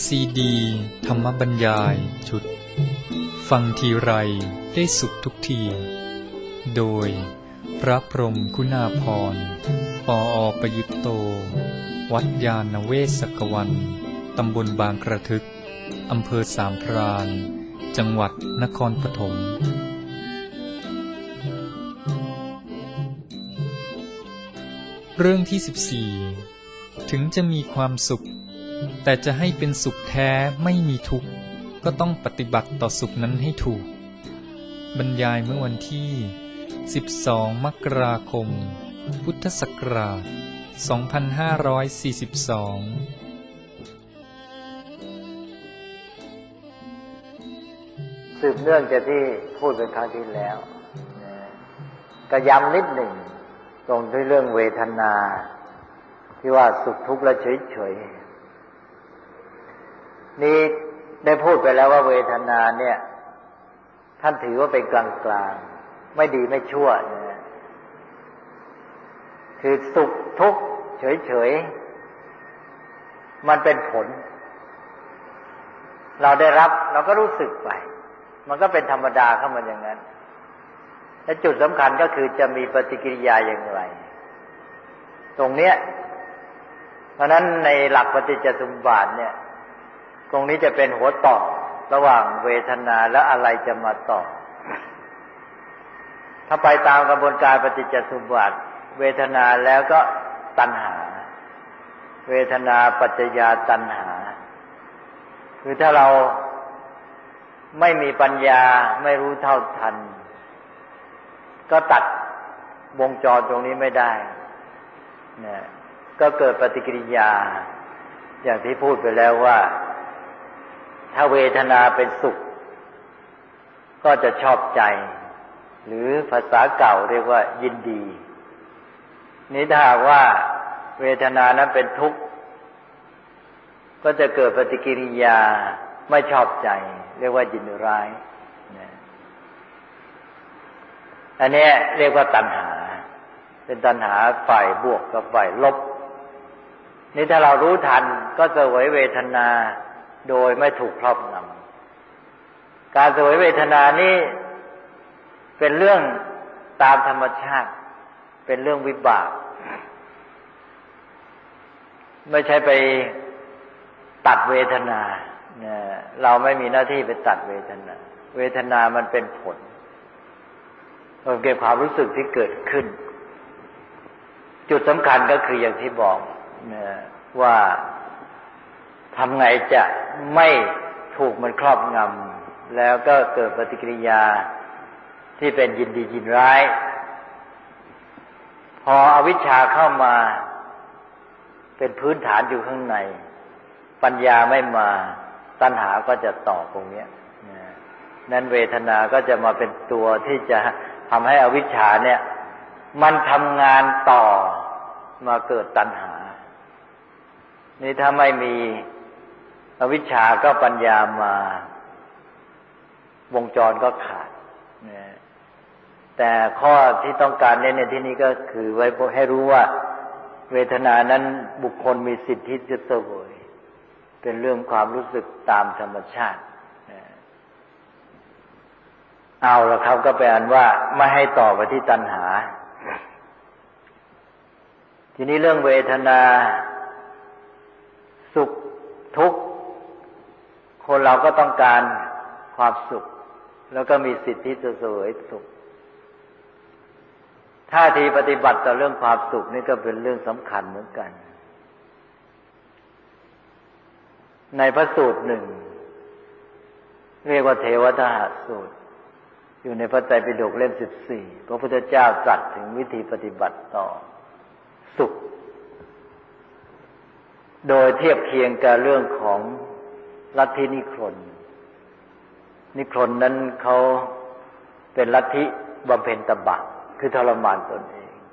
ซีดีธรรมบรรยายชุดฟังทีไรได้สุขทุกทีโดยพระพรหมคุณาภรณ์ปอ.ประยุตโตวัดยาณเวศกวันตำบลบางกระทึกอำเภอสามพรานจังหวัดนครปฐมเรื่องที่14ถึงจะมีความสุขแต่จะให้เป็นสุขแท้ไม่มีทุกข์ก็ต้องปฏิบัติต่อสุขนั้นให้ถูกบรรยายเมื่อวันที่12 มกราคม พุทธศักราช 2542 สืบเนื่องจากที่พูดเป็นครั้งที่แล้วก็ย้ำนิดหนึ่งตรงที่เรื่องเวทนาที่ว่าสุขทุกข์และเฉยๆนี่ได้พูดไปแล้วว่าเวทนาเนี่ยท่านถือว่าเป็นกลางๆไม่ดีไม่ชั่วนะคือสุขทุกข์เฉยๆมันเป็นผลเราได้รับเราก็รู้สึกไปมันก็เป็นธรรมดาเข้ามาอย่างนั้นและจุดสำคัญก็คือจะมีปฏิกิริยาอย่างไรตรงเนี้ยเพราะนั้นในหลักปฏิจจสมุปบาทเนี่ยตรงนี้จะเป็นหัวต่อระหว่างเวทนาและอะไรจะมาต่อถ้าไปตามกระบวนการปฏิจจสมุปบาทเวทนาแล้วก็ตัณหาเวทนาปัจจยาตัณหาคือถ้าเราไม่มีปัญญาไม่รู้เท่าทันก็ตัดวงจรตรงนี้ไม่ได้เนี่ยก็เกิดปฏิกิริยาอย่างที่พูดไปแล้วว่าถ้าเวทนาเป็นสุขก็จะชอบใจหรือภาษาเก่าเรียกว่ายินดีนี้ถ้าหากว่าเวทนานั้นเป็นทุกข์ก็จะเกิดปฏิกิริยาไม่ชอบใจเรียกว่ายินร้ายอันนี้เรียกว่าตัณหาเป็นตัณหาฝ่ายบวกกับฝ่ายลบนี่ถ้าเรารู้ทันก็เสวยเวทนาโดยไม่ถูกครอบงำการเสวยเวทนานี้เป็นเรื่องตามธรรมชาติเป็นเรื่องวิบากไม่ใช่ไปตัดเวทนาเราไม่มีหน้าที่ไปตัดเวทนาเวทนามันเป็นผลมันเกี่ยวกับความรู้สึกที่เกิดขึ้นจุดสำคัญก็คืออย่างที่บอกว่าทำไงจะไม่ถูกมันครอบงำแล้วก็เกิดปฏิกิริยาที่เป็นยินดียินร้ายพออวิชชาเข้ามาเป็นพื้นฐานอยู่ข้างในปัญญาไม่มาตัณหาก็จะต่อตรงนี้นั้นเวทนาก็จะมาเป็นตัวที่จะทำให้อวิชชาเนี่ยมันทำงานต่อมาเกิดตัณหานี่ถ้าไม่มีอวิชชาก็ปัญญามาวงจรก็ขาดแต่ข้อที่ต้องการเน้นในที่นี้ก็คือไว้ให้รู้ว่าเวทนานั้นบุคคลมีสิทธิ์ที่จะเสวยเป็นเรื่องความรู้สึกตามธรรมชาติเอาละครับก็แปลว่าไม่ให้ต่อไปที่ตัณหาทีนี้เรื่องเวทนาสุขทุกข์คนเราก็ต้องการความสุขแล้วก็มีสิทธิ์ที่จะเสวยสุขท่าทีปฏิบัติต่อเรื่องความสุขนี่ก็เป็นเรื่องสำคัญเหมือนกันในพระสูตรหนึ่งเรียกว่าเทวทหสูตรอยู่ในพระไตรปิฎกเล่ม14พระพุทธเจ้าตรัสถึงวิธีปฏิบัติต่อสุขโดยเทียบเคียงกับเรื่องของลัทธินิครนนั้นเขาเป็นลัทธิบำเพ็ญตบะคือทรมานตนเอง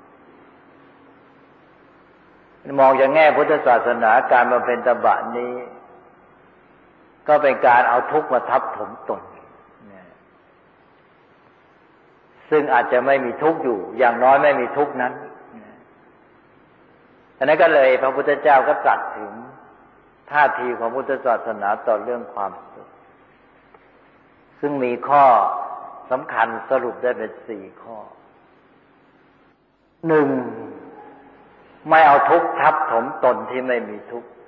มองอย่างแง่พุทธศาสนาการบำเพ็ญตบะนี้ก็เป็นการเอาทุกข์มาทับถมตนซึ่งอาจจะไม่มีทุกข์อยู่อย่างน้อยไม่มีทุกข์นั้นอันนั้นก็เลยพระพุทธเจ้าก็ตรัสถึงท่าทีของพุทธศาสนาต่อเรื่องความสุขซึ่งมีข้อสำคัญสรุปได้เป็น4 ข้อ 1. ไม่เอาทุกข์ทับถมตนที่ไม่มีทุกข์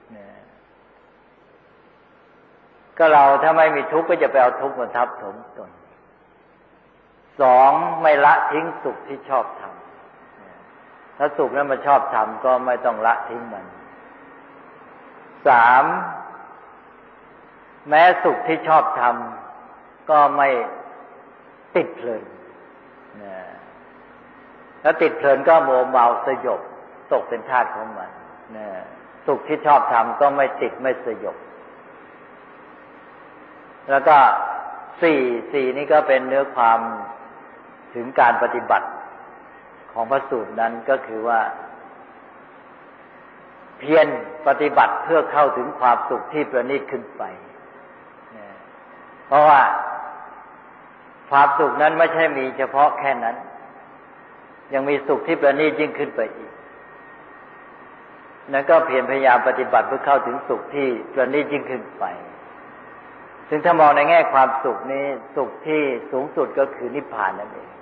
ก็เราถ้าไม่มีทุกข์ก็จะไปเอาทุกข์มาทับถมตน 2. ไม่ละทิ้งสุขที่ชอบทำถ้าสุขนั้นมันชอบทำก็ไม่ต้องละทิ้งมัน 3. แม้สุขที่ชอบทำก็ไม่ติดเพลินแล้วติดเพลินก็โมเมาสยบตกเป็นทาสของมันสุขที่ชอบทำก็ไม่ติดไม่สยบแล้วก็4นี่ก็เป็นเนื้อความถึงการปฏิบัติของพระสูตรนั้นก็คือว่าเพียรปฏิบัติเพื่อเข้าถึงความสุขที่ประณีตขึ้นไปเพราะว่าความสุขนั้นไม่ใช่มีเฉพาะแค่นั้นยังมีสุขที่ประณีตยิ่งขึ้นไปอีกนั่นก็เพียรพยายามปฏิบัติเพื่อเข้าถึงสุขที่ประณีตยิ่งขึ้นไปซึ่งถ้ามองในแง่ความสุขนี้สุขที่สูงสุดก็คือนิพพานนั่นเอง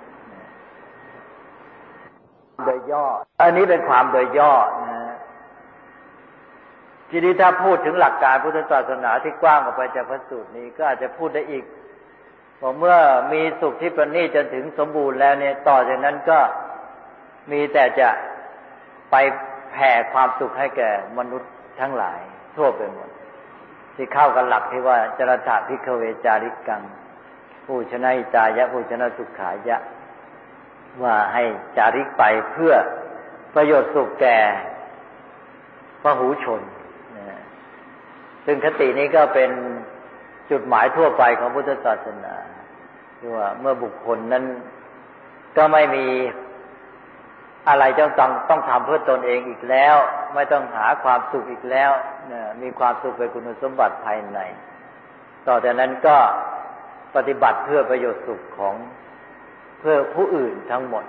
โดยย่ออันนี้เป็นความโดยย่อนะทีนี้ถ้าพูดถึงหลักการพุทธศาสนาที่กว้างออกไปจากพระสูตรนี้ก็อาจจะพูดได้อีกพอเมื่อมีสุขที่ประณีตจนถึงสมบูรณ์แล้วเนี่ยต่อจากนั้นก็มีแต่จะไปแผ่ความสุขให้แก่มนุษย์ทั้งหลายทั่วไปหมดที่เข้ากันหลักที่ว่าจรถะภิกขเวจาริกังผู้ชนะหิตายะผู้ชนะสุขายะว่าให้จาริกไปเพื่อประโยชน์สุขแก่พหูชนซึ่งคตินี้ก็เป็นจุดหมายทั่วไปของพุทธศาสนาที่ว่าเมื่อบุคคลนั้นก็ไม่มีอะไรต้องทำเพื่อตนเองอีกแล้วไม่ต้องหาความสุขอีกแล้วมีความสุขเป็นคุณสมบัติภายในต่อจากนั้นก็ปฏิบัติเพื่อประโยชน์สุขของเพื่อผู้อื่นทั้งหมด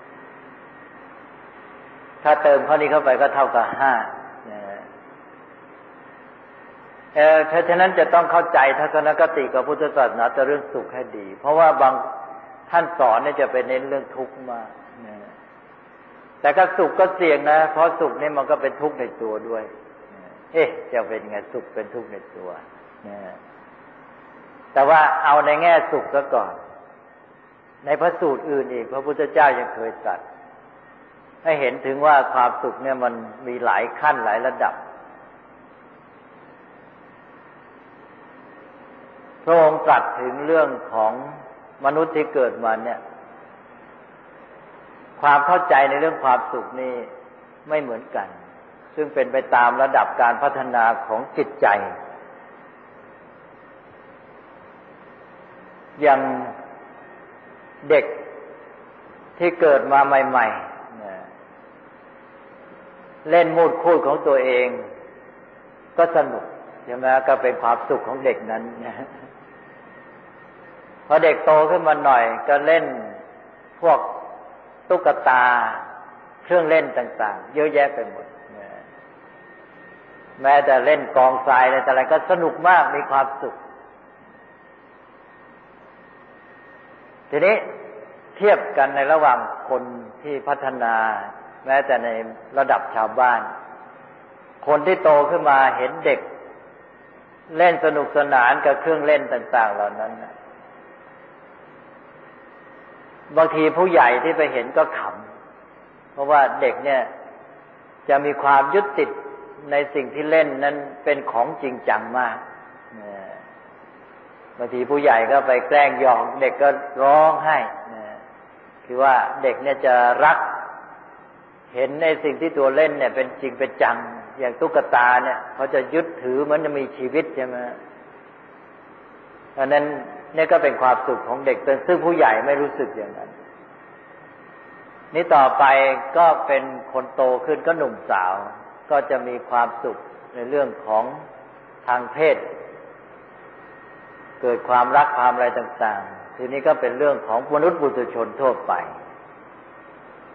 ถ้าเติมข้อนี้เข้าไปก็เท่ากับ5ฉะนั้นจะต้องเข้าใจทัศนคติของพุทธศาสนาแต่เรื่องสุขให้ดีเพราะว่าบางท่านสอนเนี่ยจะไปเน้นเรื่องทุกข์มากแต่ก็สุขก็เสี่ยงนะเพราะสุขนี่มันก็เป็นทุกข์ในตัวด้วยจะเป็นไงสุขเป็นทุกข์ในตัวแต่ว่าเอาในแง่สุขซะก่อนในพระสูตรอื่นอีกพระพุทธเจ้ายังเคยตรัสให้เห็นถึงว่าความสุขเนี่ยมันมีหลายขั้นหลายระดับพระองค์ตรัสถึงเรื่องของมนุษย์ที่เกิดมาเนี่ยความเข้าใจในเรื่องความสุขนี่ไม่เหมือนกันซึ่งเป็นไปตามระดับการพัฒนาของจิตใจอย่างเด็กที่เกิดมาใหม่ๆเล่นมูดคูดของตัวเองก็สนุกใช่ไหมก็เป็นความสุขของเด็กนั้นพอเด็กโตขึ้นมาหน่อยก็เล่นพวกตุ๊กตาเครื่องเล่นต่างๆเยอะแยะไปหมดแม้แต่เล่นกองทรายอะไรแต่อะไรก็สนุกมากมีความสุขทีนี้เทียบกันในระหว่างคนที่พัฒนาแม้แต่ในระดับชาวบ้านคนที่โตขึ้นมาเห็นเด็กเล่นสนุกสนานกับเครื่องเล่นต่างๆเหล่านั้นบางทีผู้ใหญ่ที่ไปเห็นก็ขำเพราะว่าเด็กเนี่ยจะมีความยึดติดในสิ่งที่เล่นนั้นเป็นของจริงจังมากบางทีผู้ใหญ่ก็ไปแกล้งหยอกเด็กก็ร้องไห้คือว่าเด็กเนี่ยจะรักเห็นในสิ่งที่ตัวเล่นเนี่ยเป็นจริงเป็นจังอย่างตุ๊กตาเนี่ยเขาจะยึดถือเหมือนจะมีชีวิตใช่ไหมเพราะนั้นนี่ก็เป็นความสุขของเด็กซึ่งผู้ใหญ่ไม่รู้สึกอย่างนั้นนี่ต่อไปก็เป็นคนโตขึ้นก็หนุ่มสาวก็จะมีความสุขในเรื่องของทางเพศเกิดความรักความอะไรต่างๆทีนี้ก็เป็นเรื่องของมนุษย์ปุถุชนทั่วไป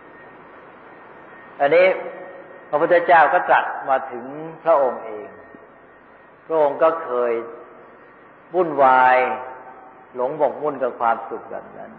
อันนี้พระพุทธเจ้าก็ตรัสมาถึงพระองค์เองพระองค์ก็เคยวุ่นวายหลงหมกมุ่นกับความสุขแบบนั้น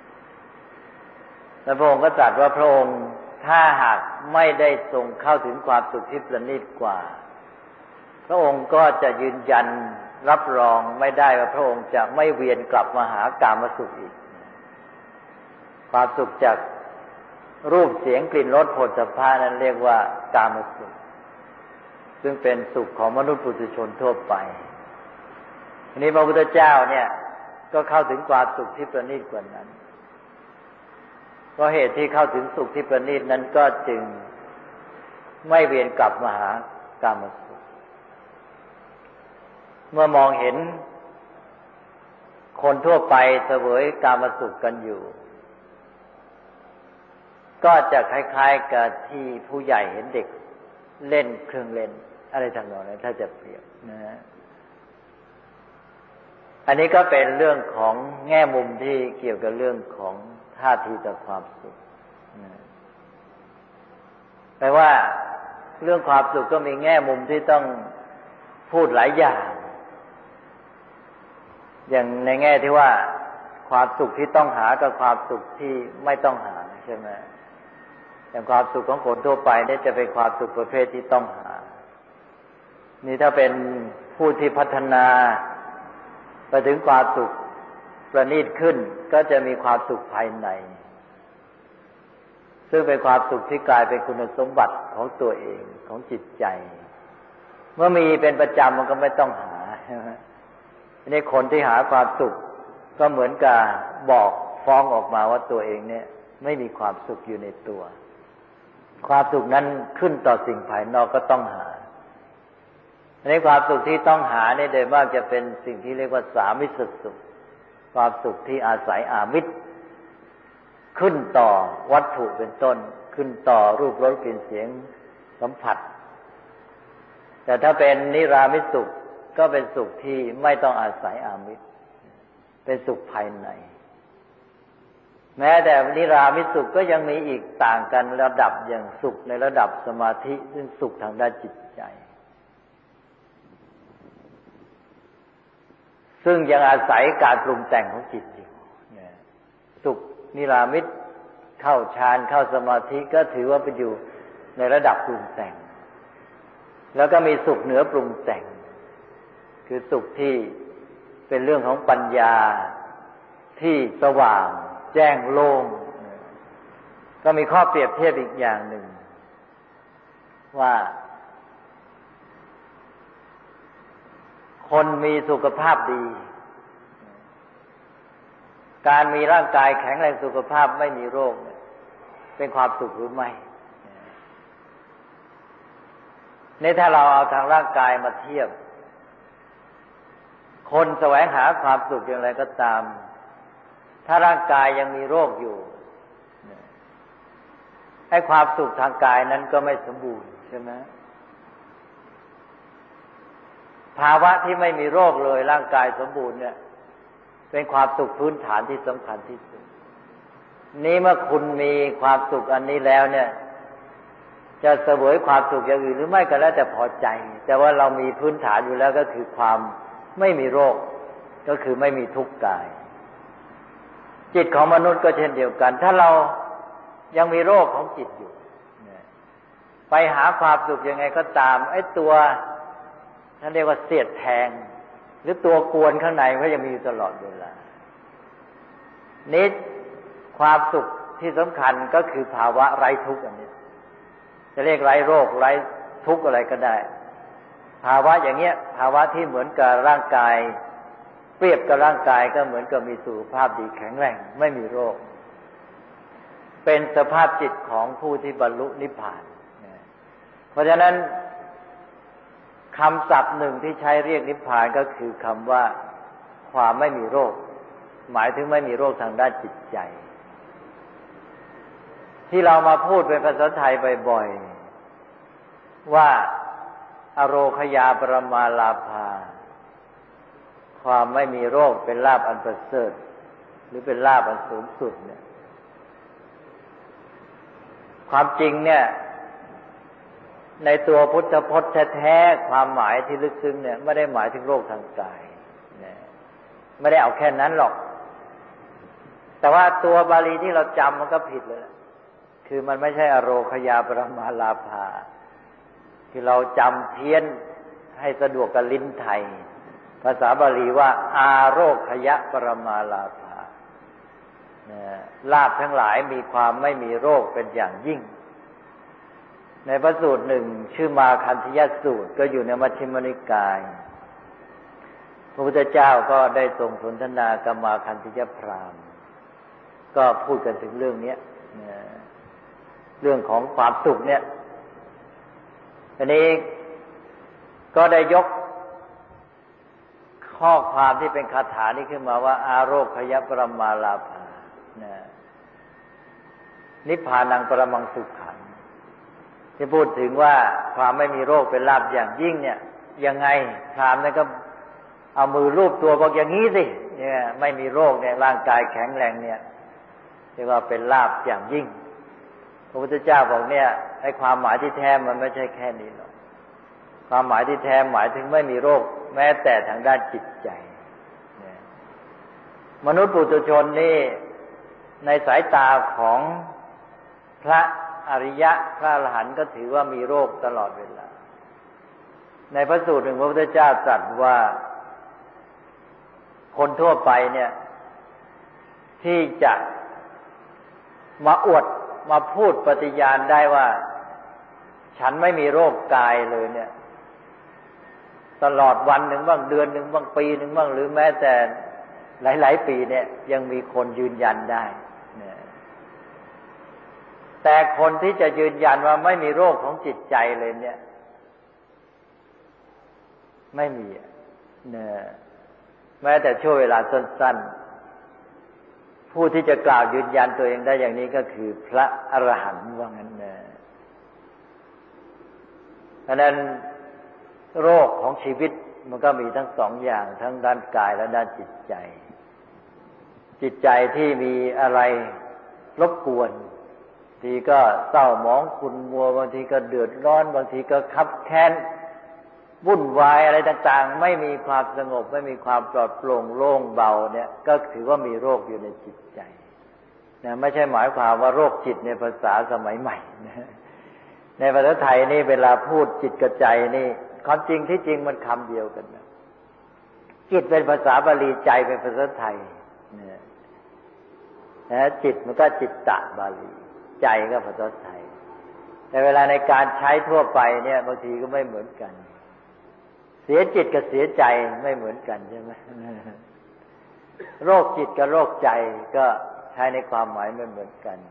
และพระองค์ก็ตรัสว่าพระองค์ถ้าหากไม่ได้ทรงเข้าถึงความสุขที่ประณีตกว่าพระองค์ก็จะยืนยันรับรองไม่ได้ว่าพระองค์จะไม่เวียนกลับมาหากามสุขอีกความสุขจากรูปเสียงกลิ่นรสโผฏฐัพพะนั้นเรียกว่ากามสุขซึ่งเป็นสุขของมนุษย์ปุถุชนทั่วไปทีนี้พระพุทธเจ้าเนี่ยก็เข้าถึงความสุขที่ประณีตกว่านั้นเพราะเหตุที่เข้าถึงสุขที่ประณีตนั้นก็จึงไม่เวียนกลับมาหากามสุขเมื่อมองเห็นคนทั่วไปเสวยกามสุขกันอยู่ก็จะคล้ายๆกับที่ผู้ใหญ่เห็นเด็กเล่นเครื่องเล่นอะไรทำนองนั้นถ้าจะเปรียบนะอันนี้ก็เป็นเรื่องของแง่มุมที่เกี่ยวกับเรื่องของท่าทีต่อความสุขแปลว่าเรื่องความสุขก็มีแง่มุมที่ต้องพูดหลายอย่างในแง่ที่ว่าความสุขที่ต้องหากับความสุขที่ไม่ต้องหาใช่ไหมอย่างความสุขของคนทั่วไปเนี่ยจะเป็นความสุขประเภทที่ต้องหานี่ถ้าเป็นผู้ที่พัฒนาไปถึงความสุขประณีตขึ้นก็จะมีความสุขภายในซึ่งเป็นความสุขที่กลายเป็นคุณสมบัติของตัวเองของจิตใจเมื่อมีเป็นประจำมันก็ไม่ต้องหาอันนี้คนที่หาความสุขก็เหมือนกับบอกฟ้องออกมาว่าตัวเองเนี่ยไม่มีความสุขอยู่ในตัวความสุขนั้นขึ้นต่อสิ่งภายนอกก็ต้องหาในความสุขที่ต้องหาเนี่ยโดยมากจะเป็นสิ่งที่เรียกว่าสามิสสุขความสุขที่อาศัยอามิตรขึ้นต่อวัตถุเป็นต้นขึ้นต่อรูปรสกลิ่นเสียงสัมผัสแต่ถ้าเป็นนิรามิตสุขก็เป็นสุขที่ไม่ต้องอาศัยอามิตรเป็นสุขภายในแม้แต่นิรามิตสุขก็ยังมีอีกต่างกันระดับอย่างสุขในระดับสมาธิซึ่งสุขทางด้านจิตใจซึ่งยังอาศัยการปรุงแต่งของจิตอยู่สุขนิรามิตเข้าฌานเข้าสมาธิก็ถือว่าไปอยู่ในระดับปรุงแต่งแล้วก็มีสุขเหนือปรุงแต่งคือสุขที่เป็นเรื่องของปัญญาที่สว่างแจ้งโล่งก็มีข้อเปรียบเทียบอีกอย่างหนึ่งว่าคนมีสุขภาพดีการมีร่างกายแข็งแรงสุขภาพไม่มีโรคเป็นความสุขหรือไม่นี่ถ้าเราเอาทางร่างกายมาเทียบคนแสวงหาความสุขอย่างไรก็ตามถ้าร่างกายยังมีโรคอยู่ให้ความสุขทางกายนั้นก็ไม่สมบูรณ์ใช่ไหมภาวะที่ไม่มีโรคเลยร่างกายสมบูรณ์เนี่ยเป็นความสุขพื้นฐานที่สำคัญที่สุดนี้เมื่อคุณมีความสุขอันนี้แล้วเนี่ยจะเสวยความสุขอย่างอื่นหรือไม่ก็แล้วแต่พอใจแต่ว่าเรามีพื้นฐานอยู่แล้วก็คือความไม่มีโรคก็คือไม่มีทุกข์กายจิตของมนุษย์ก็เช่นเดียวกันถ้าเรายังมีโรคของจิตอยู่ไปหาความสุขยังไงก็ตามไอ้ตัวท่านเรียกว่าเสียดแทงหรือตัวกวนข้างในก็ยังมีอยู่ตลอดเวลานี้ความสุขที่สำคัญก็คือภาวะไร้ทุกข์อันนี้จะเรียกไร้โรคไร้ทุกข์อะไรก็ได้ภาวะอย่างเงี้ยภาวะที่เหมือนกับร่างกายเปรียบกับร่างกายก็เหมือนกับมีสุขภาพดีแข็งแรงไม่มีโรคเป็นสภาพจิตของผู้ที่บรรลุนิพพานเพราะฉะนั้นคำศัพท์หนึ่งที่ใช้เรียกนิพพานก็คือคำว่าความไม่มีโรคหมายถึงไม่มีโรคทางด้านจิตใจที่เรามาพูดเป็นภาษาไทยบ่อยๆว่าอโรคยาปรมาลาภาความไม่มีโรคเป็นลาภอันประเสริฐหรือเป็นลาภอันสูงสุดเนี่ยความจริงเนี่ยในตัวพุทธพจน์แท้ๆความหมายที่ลึกซึ้งเนี่ยไม่ได้หมายถึงโรคทางกายไม่ได้เอาแค่นั้นหรอกแต่ว่าตัวบาลีที่เราจำมันก็ผิดเลยคือมันไม่ใช่อโรคยาปรมาลาภาที่เราจำเพี้ยนให้สะดวกกับลิ้นไทยภาษาบาลีว่าอาโรคยะปรมาลาภาลาภทั้งหลายมีความไม่มีโรคเป็นอย่างยิ่งในพระสูตรหนึ่งชื่อมาคันธยสูตรก็อยู่ในมัชฌิมนิกายพระพุทธเจ้าก็ได้ทรงสนทนากับมาคันธยพราหมณ์ก็พูดกันถึงเรื่องนี้เรื่องของความสุขเนี่ยอันนี้ก็ได้ยกข้อความที่เป็นคาถานี้ขึ้นมาว่าอาโรคยะปรมาลาภานิพพานังปรมังสุขังที่พูดถึงว่าความไม่มีโรคเป็นลาภอย่างยิ่งเนี่ยยังไงพราหมณ์นั่นก็เอามือลูบตัวบอกอย่างนี้สิเนี่ยไม่มีโรคเนี่ยร่างกายแข็งแรงเนี่ยเรียกว่าเป็นลาภอย่างยิ่งพระพุทธเจ้าบอกเนี่ยไอ้ความหมายที่แท้มันไม่ใช่แค่นี้หรอกความหมายที่แท้หมายถึงไม่มีโรคแม้แต่ทางด้านจิตใจมนุษย์ปุถุชนนี่ในสายตาของพระอริยะพระอรหันต์ก็ถือว่ามีโรคตลอดเวลาในพระสูตรหนึ่งพระพุทธเจ้าตรัสว่าคนทั่วไปเนี่ยที่จะมาอวดมาพูดปฏิญาณได้ว่าฉันไม่มีโรคกายเลยเนี่ยตลอดวันหนึ่งบ้างเดือนหนึ่งบ้างปีหนึ่งบ้างหรือแม้แต่หลายๆปีเนี่ยยังมีคนยืนยันได้แต่คนที่จะยืนยันว่าไม่มีโรคของจิตใจเลยเนี่ยไม่มีแม้แต่ช่วงเวลาสั้นๆผู้ที่จะกล่าวยืนยันตัวเองได้อย่างนี้ก็คือพระอรหันต์ว่างั้นเพราะนั้นโรคของชีวิตมันก็มีทั้งสองอย่างทั้งด้านกายและด้านจิตใจจิตใจที่มีอะไรรบกวนบางทีก็เศร้าหมองขุ่นมัวบางทีก็เดือดร้อนบางทีก็คับแค้นวุ่นวายอะไรต่างๆไม่มีความสงบไม่มีความปลอดโปร่งโล่งเบาเนี่ยก็ถือว่ามีโรคอยู่ในจิตใจนะไม่ใช่หมายความว่าโรคจิตในภาษาสมัยใหม่นะในภาษาไทยนี่เวลาพูดจิตกับใจนี่ความจริงที่จริงมันคำเดียวกันนะจิตเป็นภาษาบาลีใจเป็นภาษาไทยนะจิตมันก็จิตตะบาลีใจก็ภาษาไทยแต่เวลาในการใช้ทั่วไปเนี่ยบางทีก็ไม่เหมือนกันเสียจิตกับเสียใจไม่เหมือนกันใช่ไหมโรคจิตกับโรคใจก็ใช้ในความหมายไม่เหมือนกัน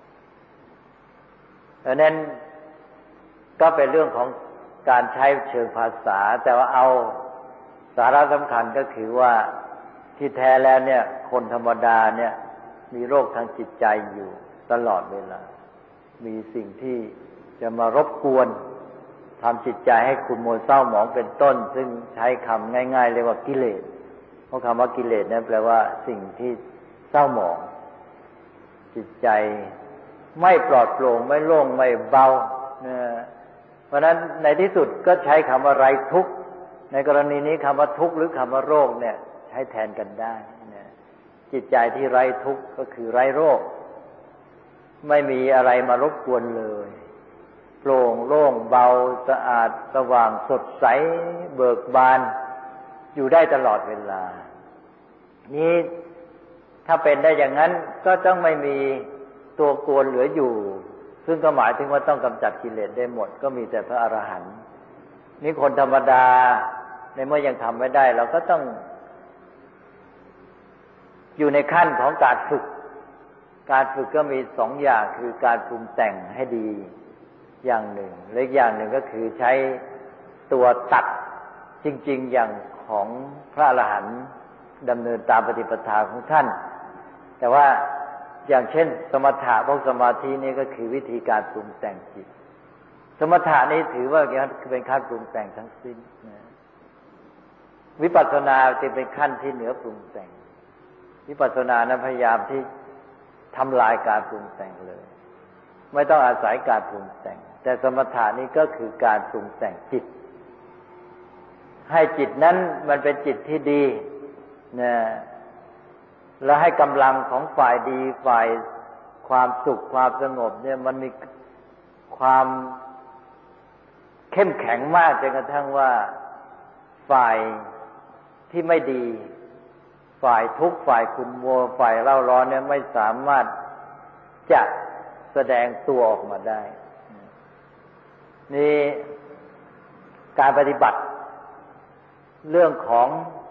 เพราะนั้นก็เป็นเรื่องของการใช้เชิงภาษาแต่ว่าเอาสาระสำคัญก็คือว่าที่แท้แล้วเนี่ยคนธรรมดาเนี่ยมีโรคทางจิตใจอยู่ตลอดเวลามีสิ่งที่จะมารบกวนทำจิตใจให้ขุ่นมัวเศร้าหมองเป็นต้นซึ่งใช้คำง่ายๆเรียกว่ากิเลสเพราะคำว่ากิเลสนั้นแปลว่าสิ่งที่เศร้าหมองจิตใจไม่ปลอดโปร่งไม่โล่งไม่เบาเพราะฉะนั้นในที่สุดก็ใช้คำว่าไร้ทุกข์ในกรณีนี้คำว่าทุกข์หรือคำว่าโรคเนี่ยใช้แทนกันได้จิตใจที่ไร้ทุกข์ก็คือไร้โรคไม่มีอะไรมารบกวนเลยโปร่งโล่งเบาสะอาดสว่างสดใสเบิกบานอยู่ได้ตลอดเวลานี้ถ้าเป็นได้อย่างนั้นก็ต้องไม่มีตัวกวนเหลืออยู่ซึ่งก็หมายถึงว่าต้องกำจัดกิเลสได้หมดก็มีแต่พระอรหันต์นี่คนธรรมดาในเมื่อยังทำไม่ได้เราก็ต้องอยู่ในขั้นของการฝึกก็มีสองอย่างคือการปรุงแต่งให้ดีอย่างหนึ่งและอีกอย่างหนึ่งก็คือใช้ตัวตัดจริงๆอย่างของพระอรหันต์ดำเนินตามปฏิปทาของท่านแต่ว่าอย่างเช่นสมถะพวกสมาธินี่ก็คือวิธีการปรุงแต่งจิตสมถะนี้ถือว่าเป็นขั้นปรุงแต่งทั้งสิ้นวิปัสสนาจะเป็นขั้นที่เหนือปรุงแต่งวิปัสสนานั้นพยายามที่ทำลายการปรุงแต่งเลยไม่ต้องอาศัยการปรุงแต่งแต่สมถะนี้ก็คือการปรุงแต่งจิตให้จิตนั้นมันเป็นจิตที่ดีนะแล้วให้กำลังของฝ่ายดีฝ่ายความสุขความสงบเนี่ยมันมีความเข้มแข็งมากจนกระทั่งว่าฝ่ายที่ไม่ดีฝ่ายทุกข์ฝ่ายขุ่นมัวฝ่ายเล่าร้อนเนี่ยไม่สามารถจะแสดงตัวออกมาได้นี่การปฏิบัติเรื่องของ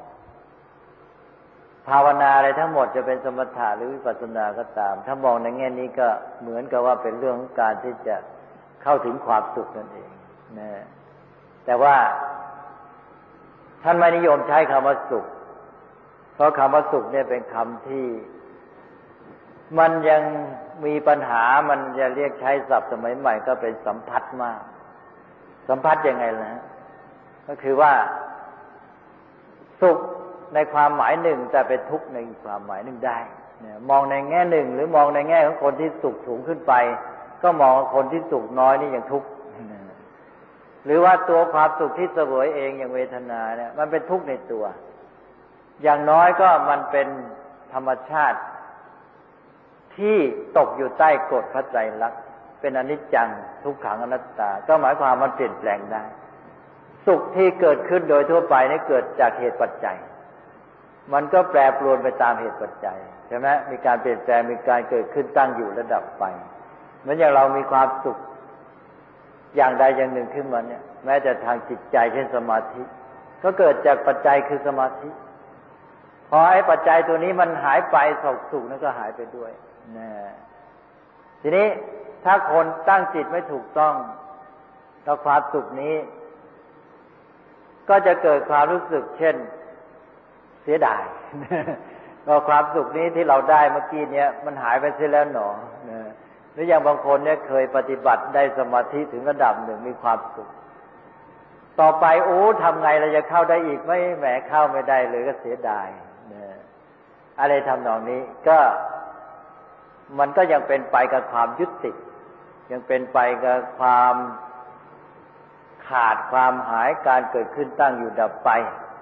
ภาวนาอะไรทั้งหมดจะเป็นสมถะหรือวิปัสสนาก็ตามถ้ามองในแง่นี้ก็เหมือนกับว่าเป็นเรื่องของการที่จะเข้าถึงความสุขนั่นเองนะแต่ว่าท่านไม่นิยมใช้คำว่าสุขเพราะคำว่าสุขเนี่ยเป็นคำที่มันยังมีปัญหามันจะเรียกใช้ศัพท์สมัยใหม่ก็เป็นสัมผัสมากสัมผัสยังไงล่ะก็คือว่าสุขในความหมายหนึ่งแต่เป็นทุกข์ในอีกความหมายหนึ่งได้มองในแง่หนึ่งหรือมองในแง่ของคนที่สุขสูงขึ้นไปก็มองคนที่สุขน้อยนี่ยังทุกข์หรือว่าตัวความสุขที่เสวยเองอย่างเวทนาเนี่ยมันเป็นทุกข์ในตัวอย่างน้อยก็มันเป็นธรรมชาติที่ตกอยู่ใต้กฎพระไตรลักษณ์เป็นอนิจจังทุกขังอนัตตาก็หมายความมันเปลี่ยนแปลงได้สุขที่เกิดขึ้นโดยทั่วไปนี่เกิดจากเหตุปัจจัยมันก็แปรปรวนไปตามเหตุปัจจัยใช่ไหมมีการเปลี่ยนแปลงมีการเกิดขึ้นตั้งอยู่ระดับไปเหมือนอย่างเรามีความสุขอย่างใดอย่างหนึ่งขึ้นมาเนี่ยแม้แต่ทางจิตใจเช่นสมาธิก็เกิดจากปัจจัยคือสมาธิพอไอ้ปัจจัยตัวนี้มันหายไปสุขนั้นก็หายไปด้วยนะทีนี้ถ้าคนตั้งจิตไม่ถูกต้องแล้วความสุขนี้ก็จะเกิดความรู้สึกเช่นเสียดายว่าความสุขนี้ที่เราได้เมื่อกี้เนี้ยมันหายไปเสียแล้วหนอหรืออย่างบางคนเนี่ยเคยปฏิบัติได้สมาธิถึงระดับหนึ่งมีความสุขต่อไปทำไงเราจะเข้าได้อีกไม่แหมเข้าไม่ได้เลยก็เสียดายอะไรทำนองนี้ก็มันก็ยังเป็นไปกับความยึดติดยังเป็นไปกับความขาดความหายการเกิดขึ้นตั้งอยู่ดับไป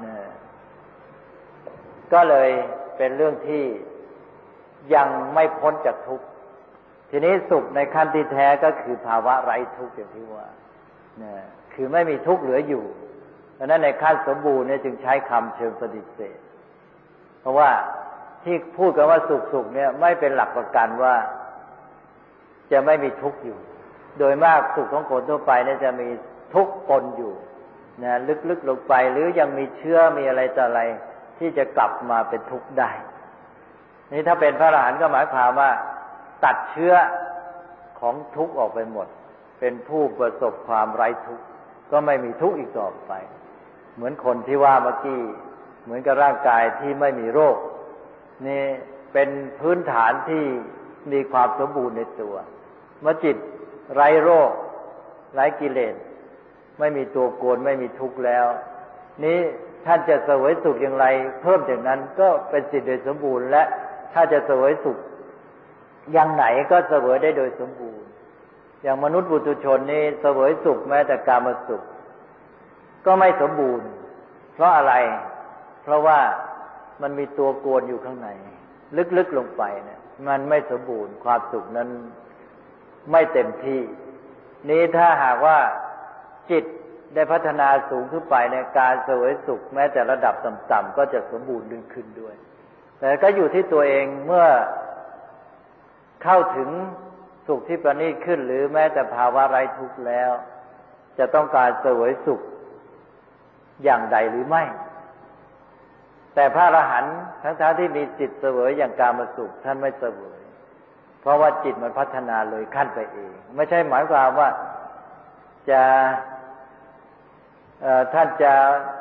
ก็เลยเป็นเรื่องที่ยังไม่พ้นจากทุกข์ทีนี้สุขในขั้นที่แท้ก็คือภาวะไร้ทุกข์อย่างที่ว่าคือไม่มีทุกข์เหลืออยู่เพราะนั้นในขั้นสมบูรณ์เนี่ยจึงใช้คำเชิงปฏิเสธเพราะว่าที่พูดกันว่าสุขเนี่ยไม่เป็นหลักประกันว่าจะไม่มีทุกข์อยู่โดยมากสุขของคนทั่วไปเนี่ยจะมีทุกข์ปนอยู่นะลึกๆลงไปหรือยังมีเชื้อมีอะไรต่ออะไรที่จะกลับมาเป็นทุกข์ได้นี่ถ้าเป็นพระอรหันต์ก็หมายความว่าตัดเชื้อของทุกข์ออกไปหมดเป็นผู้ประสบความไร้ทุกข์ก็ไม่มีทุกข์อีกต่อไปเหมือนคนที่ว่าเมื่อกี้เหมือนกับร่างกายที่ไม่มีโรคนี่เป็นพื้นฐานที่มีความสมบูรณ์ในตัวเมื่อจิตไร้โรคไร้กิเลสไม่มีตัวโกนไม่มีทุกข์แล้วนี้ท่านจะเสวยสุขอย่างไรเพิ่มจากนั้นก็เป็นจิตโดยสมบูรณ์และถ้าจะเสวยสุขอย่างไหนก็เสวยได้โดยสมบูรณ์อย่างมนุษย์ปุถุชนนี่เสวยสุขแม้แต่กามสุขก็ไม่สมบูรณ์เพราะอะไรเพราะว่ามันมีตัวโกนอยู่ข้างในลึกๆลงไปเนี่ยมันไม่สมบูรณ์ความสุขนั้นไม่เต็มที่นี้ถ้าหากว่าจิตได้พัฒนาสูงขึ้นไปในการเสวยสุขแม้แต่ระดับต่ำๆก็จะสมบูรณ์ขึ้นด้วยแต่ก็อยู่ที่ตัวเองเมื่อเข้าถึงสุขที่ประณีตขึ้นหรือแม้แต่ภาวะไร้ทุกข์แล้วจะต้องการเสวยสุขอย่างใดหรือไม่แต่พระอรหันต์ทั้งที่มีจิตเสวยอย่างกามสุขท่านไม่เสวยเพราะว่าจิตมันพัฒนาเลยขั้นไปเองไม่ใช่หมายความว่าจะท่านจะ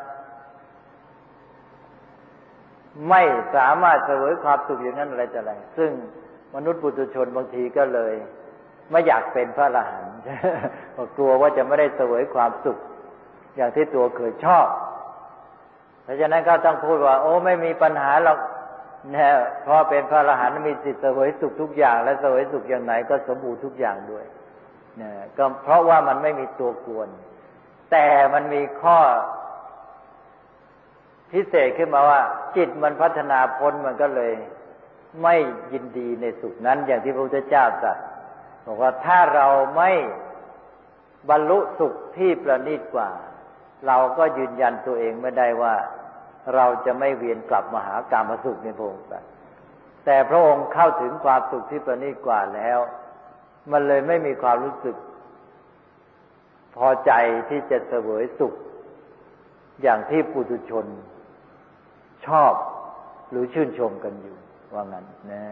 ไม่สามารถเสวยความสุขอย่างนั้นอะไรจะอะไรซึ่งมนุษย์ปุถุชนบางทีก็เลยไม่อยากเป็นพระอรหันต์กลัวว่าจะไม่ได้เสวยความสุขอย่างที่ตัวเคยชอบเพราะฉะนั้นก็ต้องพูดว่าไม่มีปัญหาหรอกเนี่ยเพราะเป็นพระอรหันต์มีสิทธิ์เสวยสุขทุกอย่างและเสวยสุขอย่างไหนก็สมบูรณ์ทุกอย่างด้วยเนี่ยก็เพราะว่ามันไม่มีตัวกวนแต่มันมีข้อพิเศษขึ้นมาว่าจิตมันพัฒนาพ้นมันก็เลยไม่ยินดีในสุขนั้นอย่างที่พระพุทธเจ้าตรัสบอกว่าถ้าเราไม่บรรลุสุขที่ประณีตกว่าเราก็ยืนยันตัวเองไม่ได้ว่าเราจะไม่เวียนกลับมาหากามสุขในพระองค์แต่พระองค์เข้าถึงความสุขที่ประณีตกว่าแล้วมันเลยไม่มีความรู้สึกพอใจที่จะเสวยสุขอย่างที่ปุถุชนชอบหรือชื่นชมกันอยู่ว่างั้นนะ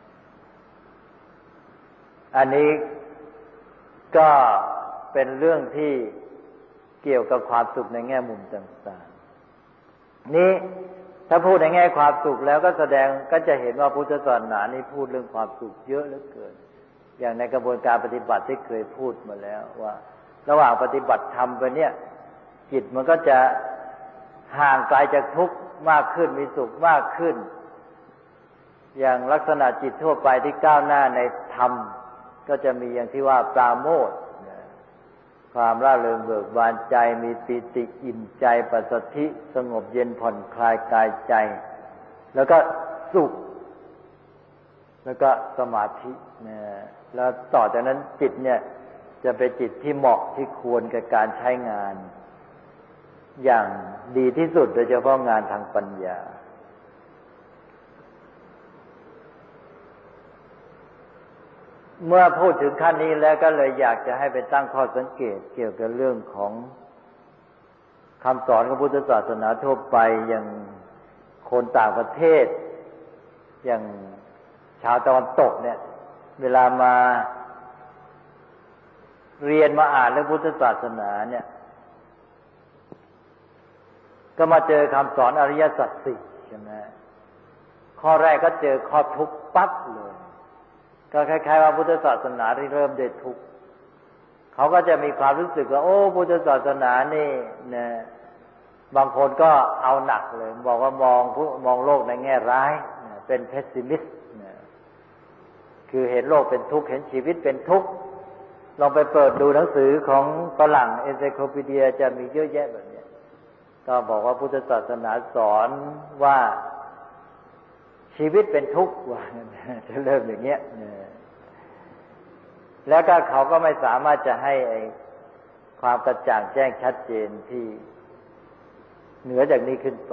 อันนี้ก็เป็นเรื่องที่เกี่ยวกับความสุขในแง่มุมต่างๆนี้ถ้าพูดในแง่ความสุขแล้วก็แสดงก็จะเห็นว่าพุทธศาสนานี่พูดเรื่องความสุขเยอะเหลือเกินอย่างในกระบวนการปฏิบัติที่เคยพูดมาแล้วว่าระหว่างปฏิบัติธรรมไปเนี่ยจิตมันก็จะห่างไกลจากทุกข์มากขึ้นมีสุขมากขึ้นอย่างลักษณะจิตทั่วไปที่ก้าวหน้าในธรรมก็จะมีอย่างที่ว่าปราโมทย์ความร่าเริงเบิกบานใจมีปิติอิ่มใจปัสสัทธิสงบเย็นผ่อนคลายกายใจแล้วก็สุขแล้วก็สมาธิแล้วต่อจากนั้นจิตเนี่ยจะเป็นจิตที่เหมาะที่ควรกับการใช้งานอย่างดีที่สุดโดยเฉพาะงานทางปัญญาเมื่อพูดถึงขั้นนี้แล้วก็เลยอยากจะให้ไปตั้งข้อสังเกตเกี่ยวกับเรื่องของคำสอนของพุทธศาสนาทั่วไปอย่างคนต่างประเทศอย่างชาวตะวันตกเนี่ยเวลามาเรียนมาอ่านเรื่องพุทธศาสนาเนี่ยก็มาเจอคำสอนอริยสัจสี่ใช่ไหมข้อแรกก็เจอข้อทุกข์ปั๊บเลยก็คล้ายๆว่าพุทธศาสนาที่เริ่มด้วยทุกข์เขาก็จะมีความรู้สึกว่าโอ้พุทธศาสนานี่นะบางคนก็เอาหนักเลยบอกว่ามองโลกในแง่ร้ายเป็นเพสซิมิสต์คือเห็นโลกเป็นทุกข์เห็นชีวิตเป็นทุกข์ลองไปเปิดดูหนังสือของฝรั่ง Encyclopedia จะมีเยอะแยะแบบนี้ก็บอกว่าพุทธศาสนาสอนว่าชีวิตเป็นทุกข์ว่าจะเริ่มอย่างเงี้ยแล้วก็เขาก็ไม่สามารถจะให้ความกระจ่างแจ้งชัดเจนที่เหนือจากนี้ขึ้นไป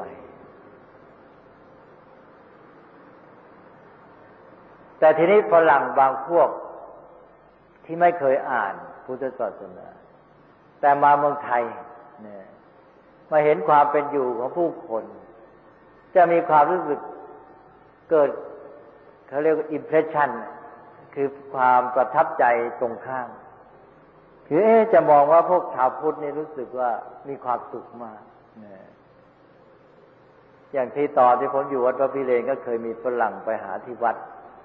แต่ทีนี้ฝรั่งบางพวกที่ไม่เคยอ่านพุทธศาสนาแต่มาเมืองไทยเนี่ยมาเห็นความเป็นอยู่ของผู้คนจะมีความรู้สึกเกิดเขาเรียกว่า impression คือความประทับใจตรงข้ามคือจะมองว่าพวกชาวพุทธนี่รู้สึกว่ามีความสุขมากอย่างที่ตอนที่ผมอยู่วัดพระพิเรนก็เคยมีฝรั่งไปหาที่วัด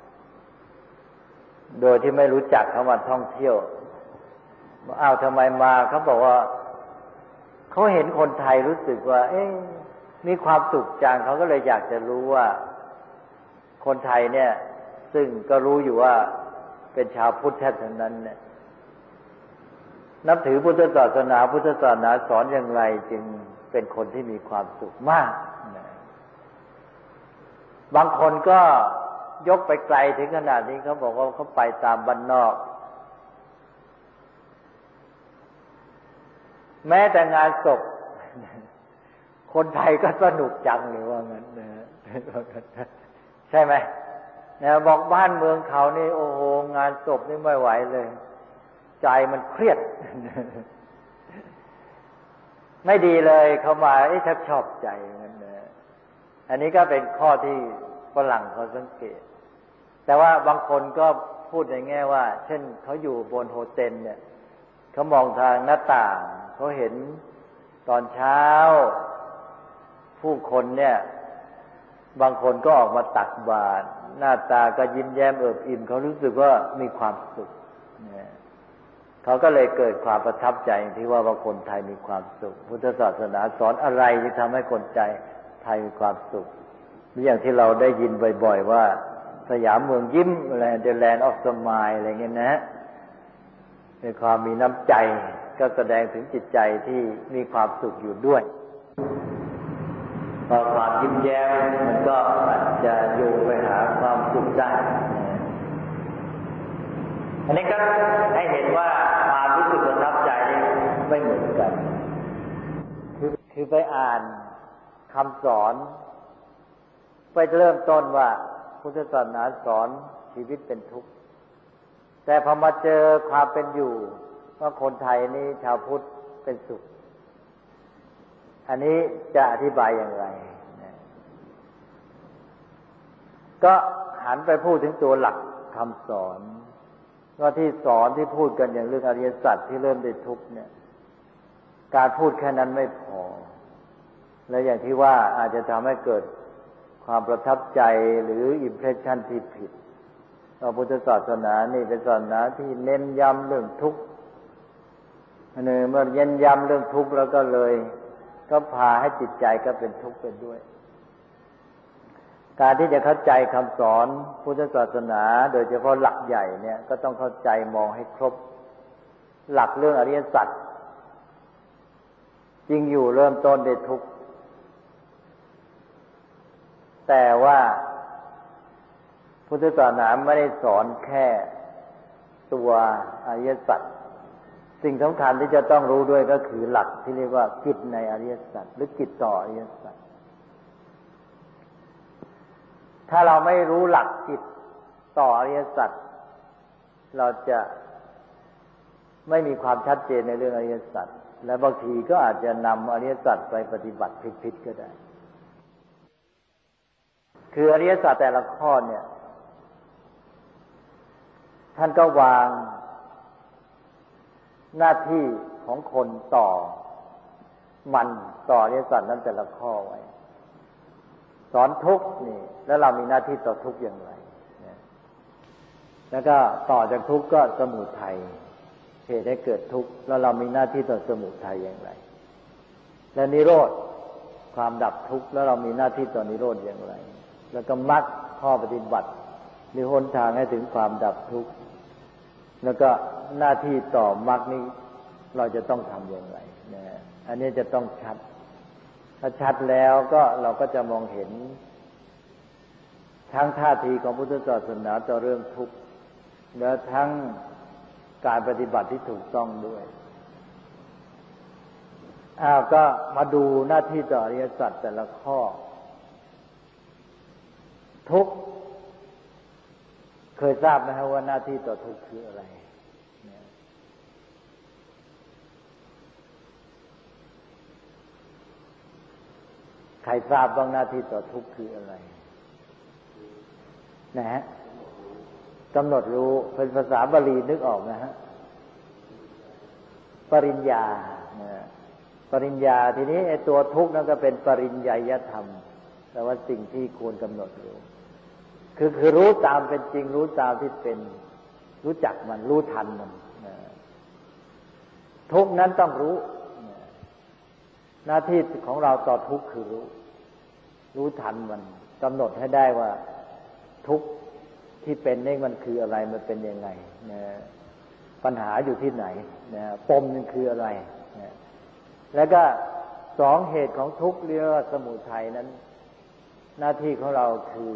โดยที่ไม่รู้จักเขามาท่องเที่ยวอ้าวทำไมมาเขาบอกว่าเขาเห็นคนไทยรู้สึกว่ามีความสุขจังเขาก็เลยอยากจะรู้ว่าคนไทยเนี่ยซึ่งก็รู้อยู่ว่าเป็นชาวพุทธแท้ทั้งนั้นเนี่ยนับถือพุทธศาสนาพุทธศาสนาสอนอย่างไรจึงเป็นคนที่มีความสุขมากบางคนก็ยกไปไกลถึงขนาดนี้เขาบอกว่าเขาไปตามบ้านนอกแม้แต่งานศพคนไทยก็สนุกจังเลยว่างั้นนะใช่ไหมเนี่ยบอกบ้านเมืองเขานี่โอ้โหงานศพนี่ไม่ไหวเลยใจมันเครียดไม่ดีเลยเขามาชักชอบใจงั้นนะอันนี้ก็เป็นข้อที่ฝรั่งเขาสังเกตแต่ว่าบางคนก็พูดในแง่ว่าเช่นเขาอยู่บนโฮเทลเนี่ยเขามองทางหน้าต่างเขาเห็นตอนเช้าผู้คนเนี่ยบางคนก็ออกมาตักบาตรหน้าตาก็ยิ้มแย้มเอิบอิ่มเขารู้สึกว่ามีความสุขเขาก็เลยเกิดความประทับใจที่ว่าคนไทยมีความสุขพุทธศาสนาสอนอะไรที่ทำให้คนไทยมีความสุขอย่างที่เราได้ยินบ่อยๆว่าสยามเมืองยิ้มอะไร The Land of Smile อะไรเงี้ยนะในความมีน้ำใจก็แสดงถึงจิตใจที่มีความสุขอยู่ด้วยพอความยิ้มแย้มมันก็อาจจะโยงไปหาความสุขได้อันนี้ก็ให้เห็นว่าความรู้สึกประทับใจนี่ไม่เหมือนกันคือไปอ่านคำสอนไปเริ่มต้นว่าพุทธศาสนาสอนชีวิตเป็นทุกข์แต่พอมาเจอความเป็นอยู่ว่าคนไทยนี่ชาวพุทธเป็นสุขอันนี้จะอธิบายอย่างไรก็หันไปพูดถึงตัวหลักคำสอนว่าที่สอนที่พูดกันอย่างเรื่องอริยสัจที่เริ่มด้วยทุกข์เนี่ยการพูดแค่นั้นไม่พอและอย่างที่ว่าอาจจะทำให้เกิดความประทับใจหรืออิมเพรสชันที่ผิดพระพุทธศาสนานี่เป็นศาสนาที่เน้นย้ำเรื่องทุกข์เมื่อเน้นย้ำเรื่องทุกข์แล้วก็เลยก็พาให้จิตใจก็เป็นทุกข์ไปด้วยการที่จะเข้าใจคำสอนพุทธศาสนาโดยเฉพาะหลักใหญ่เนี่ยก็ต้องเข้าใจมองให้ครบหลักเรื่องอริยสัจจริงอยู่เริ่มต้นด้วยทุกข์แต่ว่าพุทธศาสนาไม่ได้สอนแค่ตัวอริยสัจสิ่งสำคัญที่จะต้องรู้ด้วยก็คือหลักที่เรียกว่ากิจในอริยสัจหรือกิจต่ออริยสัจถ้าเราไม่รู้หลักกิจต่ออริยสัจเราจะไม่มีความชัดเจนในเรื่องอริยสัจและบางทีก็อาจจะนำอริยสัจไปปฏิบัติผิดๆก็ได้คืออริยสัจแต่ละข้อเนี่ยท่านก็วางหน้าที่ของคนต่ออริยสัจนั้นแต่ละข้อไว้สอนทุกข์นี่แล้วเรามีหน้าที่ต่อทุกข์อย่างไรแล้วก็ต่อจากทุกข์ก็สมุทัยเหตุให้เกิดทุกข์แล้วเรามีหน้าที่ต่อสมุทัยอย่างไรและนิโรธความดับทุกข์แล้วเรามีหน้าที่ต่อนิโรธอย่างไรแล้วก็มรรคข้อปฏิบัติหรือหนทางให้ถึงความดับทุกข์แล้วก็หน้าที่ต่อมรรคนี้เราจะต้องทำอย่างไรนะอันนี้จะต้องชัดถ้าชัดแล้วก็เราก็จะมองเห็นทั้งท่าทีของพุทธศาสนาต่อเรื่องทุกข์และทั้งการปฏิบัติที่ถูกต้องด้วยก็มาดูหน้าที่ต่ออริยสัจแต่ละข้อทุกข์เคยทราบไหมครับว่าหน้าที่ต่อทุกข์คืออะไรใครทราบบ้างหน้าที่ต่อทุกข์คืออะไรนะฮะกำหนดรู้เป็นภาษาบาลีนึกออกนะฮะปริญญาปริญญาทีนี้ไอ้ตัวทุกข์นั่นก็เป็นปริญญายธรรมแต่ว่าสิ่งที่ควรกำหนดรู้คือรู้ตามเป็นจริงรู้ตามที่เป็นรู้จักมันรู้ทันมันทุกข์นั้นต้องรู้หน้าที่ของเราต่อทุกข์คือรู้ทันมันกำหนดให้ได้ว่าทุกข์ที่เป็นนี่มันคืออะไรมันเป็นยังไงปัญหาอยู่ที่ไหนปมมันคืออะไรแล้วก็สองเหตุของทุกข์เรียกว่าสมุทัยนั้นหน้าที่ของเราคือ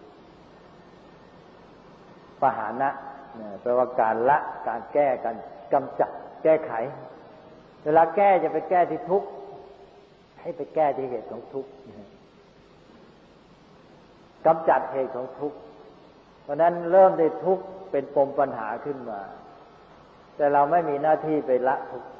ปหานะแปลว่าการละการแก้การกำจัดแก้ไขเวลาแก้จะไปแก้ที่ทุกข์ให้ไปแก้ที่เหตุของทุกข์กำจัดเหตุของทุกข์เพราะนั้นเริ่มได้ทุกข์เป็นปมปัญหาขึ้นมาแต่เราไม่มีหน้าที่ไปละทุกข์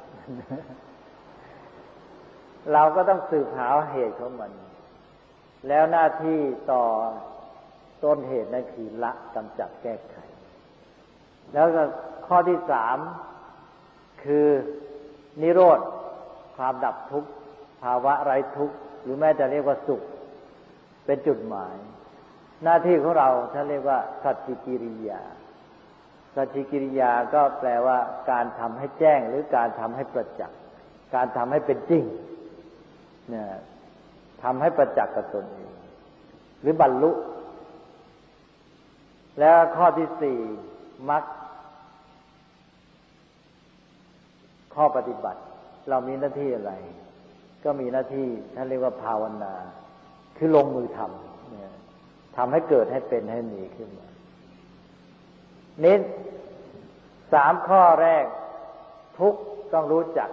เราก็ต้องสืบหาเหตุของมันแล้วหน้าที่ต่อต้นเหตุนั่นคือละกำจัดแก้ไขแล้วก็ข้อที่สามคือนิโรธความดับทุกข์ภาวะไร้ทุกข์หรือแม้จะเรียกว่าสุขเป็นจุดหมายหน้าที่ของเราท่านเรียกว่าสัจจิกิริยาสัจจิกิริยาก็แปลว่าการทำให้แจ้งหรือการทำให้ประจักษ์การทำให้เป็นจริงเนี่ยทำให้ประจักษ์กับตนเองหรือบรรลุแล้วข้อที่สี่มรรคข้อปฏิบัติเรามีหน้าที่อะไรก็มีหน้าที่ท่านเรียกว่าภาวนาคือลงมือทำเนี่ยทำให้เกิดให้เป็นให้มีขึ้นมานี่3ข้อแรกทุกข์ต้องรู้จัก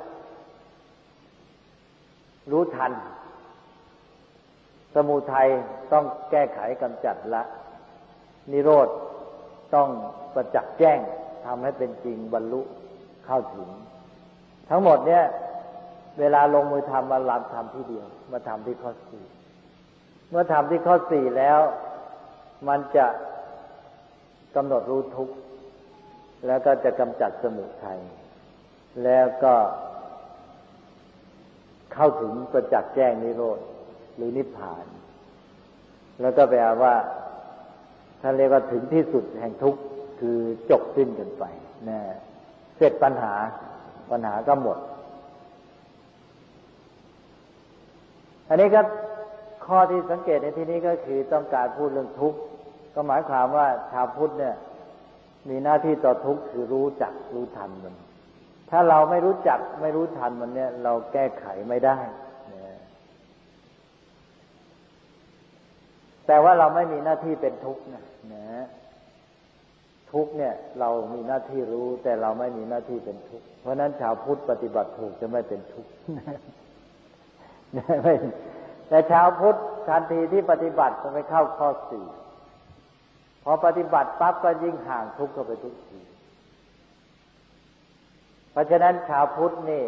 รู้ทันสมุทัยต้องแก้ไขกำจัดละนิโรธต้องประจักษ์แจ้งทำให้เป็นจริงบรรลุเข้าถึงทั้งหมดเนี่ยเวลาลงมือทำมาลำทำที่เดียวมาทำที่ข้อ4เมื่อทำที่ข้อ4แล้วมันจะกำหนดรู้ทุกข์แล้วก็จะกำจัดสมุทัยแล้วก็เข้าถึงประจักษ์แจ้งนิโรธหรือนิพพานแล้วก็แปลว่าท่านเรียกว่าถึงที่สุดแห่งทุกข์คือจบสิ้นกันไปนะเสร็จปัญหาก็หมดอันนี้ก็ข้อที่สังเกตในที่นี้ก็คือต้องการพูดเรื่องทุกข์ก็หมายความว่าชาวพุทธเนี่ยมีหน้าที่ต่อทุกข์คือรู้จักรู้ทันมันถ้าเราไม่รู้จักไม่รู้ทันมันเนี่ยเราแก้ไขไม่ได้แต่ว่าเราไม่มีหน้าที่เป็นทุกข์นะทุกข์เนี่ยเรามีหน้าที่รู้แต่เราไม่มีหน้าที่เป็นทุกข์เพราะนั้นชาวพุทธปฏิบัติถูกจะไม่เป็นทุกข์แต่ชาวพุทธทันทีที่ปฏิบัติก็ไปเข้าข้อ4พอปฏิบัติปั๊บก็ยิ่งห่างทุกข์เข้าไปทุกทีเพราะฉะนั้นชาวพุทธนี่